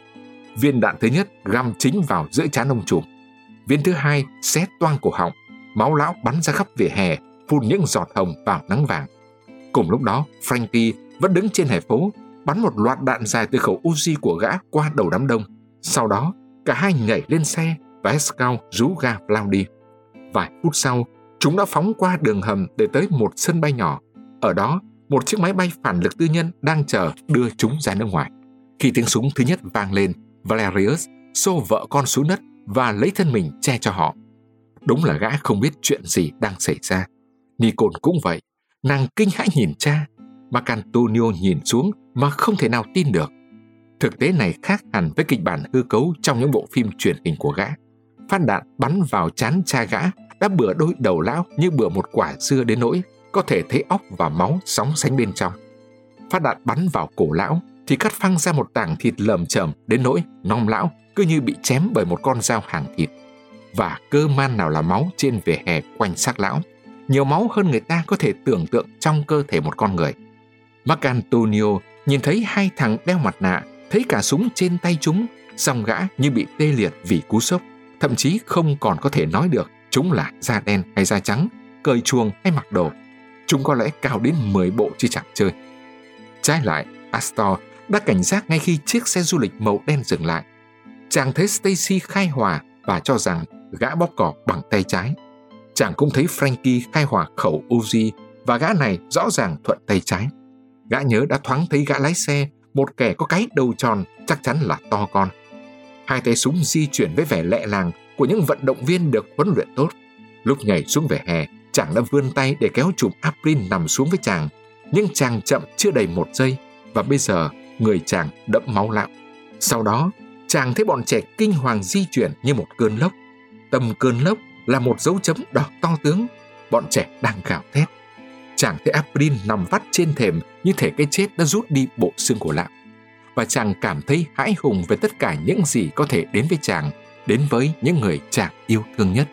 Viên đạn thứ nhất găm chính vào giữa trán ông trùm. Viên thứ hai xé toang cổ họng, máu lão bắn ra khắp vỉa hè, phun những giọt hồng vào nắng vàng. Cùng lúc đó, Frankie vẫn đứng trên hè phố, bắn một loạt đạn dài từ khẩu Uzi của gã qua đầu đám đông. Sau đó, cả hai nhảy lên xe và Scout rú ga lao đi. Vài phút sau, chúng đã phóng qua đường hầm để tới một sân bay nhỏ. Ở đó, một chiếc máy bay phản lực tư nhân đang chờ đưa chúng ra nước ngoài. Khi tiếng súng thứ nhất vang lên, Valerius xô vợ con xuống đất và lấy thân mình che cho họ. Đúng là gã không biết chuyện gì đang xảy ra. Nicole cũng vậy. Nàng kinh hãi nhìn cha. Marcantonio nhìn xuống mà không thể nào tin được. Thực tế này khác hẳn với kịch bản hư cấu trong những bộ phim truyền hình của gã. Phát đạn bắn vào trán cha gã đã bừa đôi đầu lão như bừa một quả dưa đến nỗi có thể thấy óc và máu sóng sánh bên trong. Phát đạn bắn vào cổ lão thì cắt phăng ra một tảng thịt lởm chởm đến nỗi nom lão cứ như bị chém bởi một con dao hàng thịt. Và cơ man nào là máu trên vỉa hè quanh xác lão, nhiều máu hơn người ta có thể tưởng tượng trong cơ thể một con người. Marcantonio nhìn thấy hai thằng đeo mặt nạ, thấy cả súng trên tay chúng, song gã như bị tê liệt vì cú sốc, thậm chí không còn có thể nói được chúng là da đen hay da trắng, cởi chuồng hay mặc đồ. Chúng có lẽ cao đến 10 bộ chứ chẳng chơi. Trái lại, Astor đã cảnh giác ngay khi chiếc xe du lịch màu đen dừng lại. Chàng thấy Stacy khai hỏa và cho rằng gã bóp cò bằng tay trái. Chàng cũng thấy Frankie khai hỏa khẩu Uzi và gã này rõ ràng thuận tay trái. Gã nhớ đã thoáng thấy gã lái xe, một kẻ có cái đầu tròn, chắc chắn là to con. Hai tay súng di chuyển với vẻ lẹ làng của những vận động viên được huấn luyện tốt. Lúc nhảy xuống vỉa hè, chàng đã vươn tay để kéo chùm April nằm xuống với chàng. Nhưng chàng chậm chưa đầy 1 giây và bây giờ người chàng đẫm máu lạo. Sau đó, chàng thấy bọn trẻ kinh hoàng di chuyển như một cơn lốc. Tầm cơn lốc là một dấu chấm đỏ to tướng. Bọn trẻ đang gào thét. Chàng thấy April nằm vắt trên thềm như thể cái chết đã rút đi bộ xương của lão. Và chàng cảm thấy hãi hùng về tất cả những gì có thể đến với chàng, đến với những người chàng yêu thương nhất.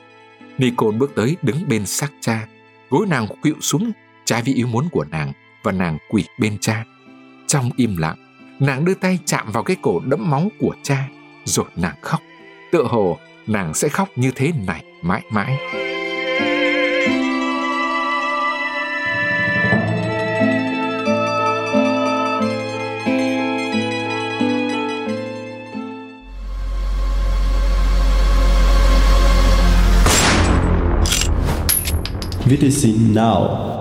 Nicole bước tới đứng bên xác cha. Gối nàng khuỵu xuống trái vì ý muốn của nàng và nàng quỳ bên cha. Trong im lặng, nàng đưa tay chạm vào cái cổ đẫm máu của cha, rồi nàng khóc. Tựa hồ nàng sẽ khóc như thế này mãi mãi. VTC Now.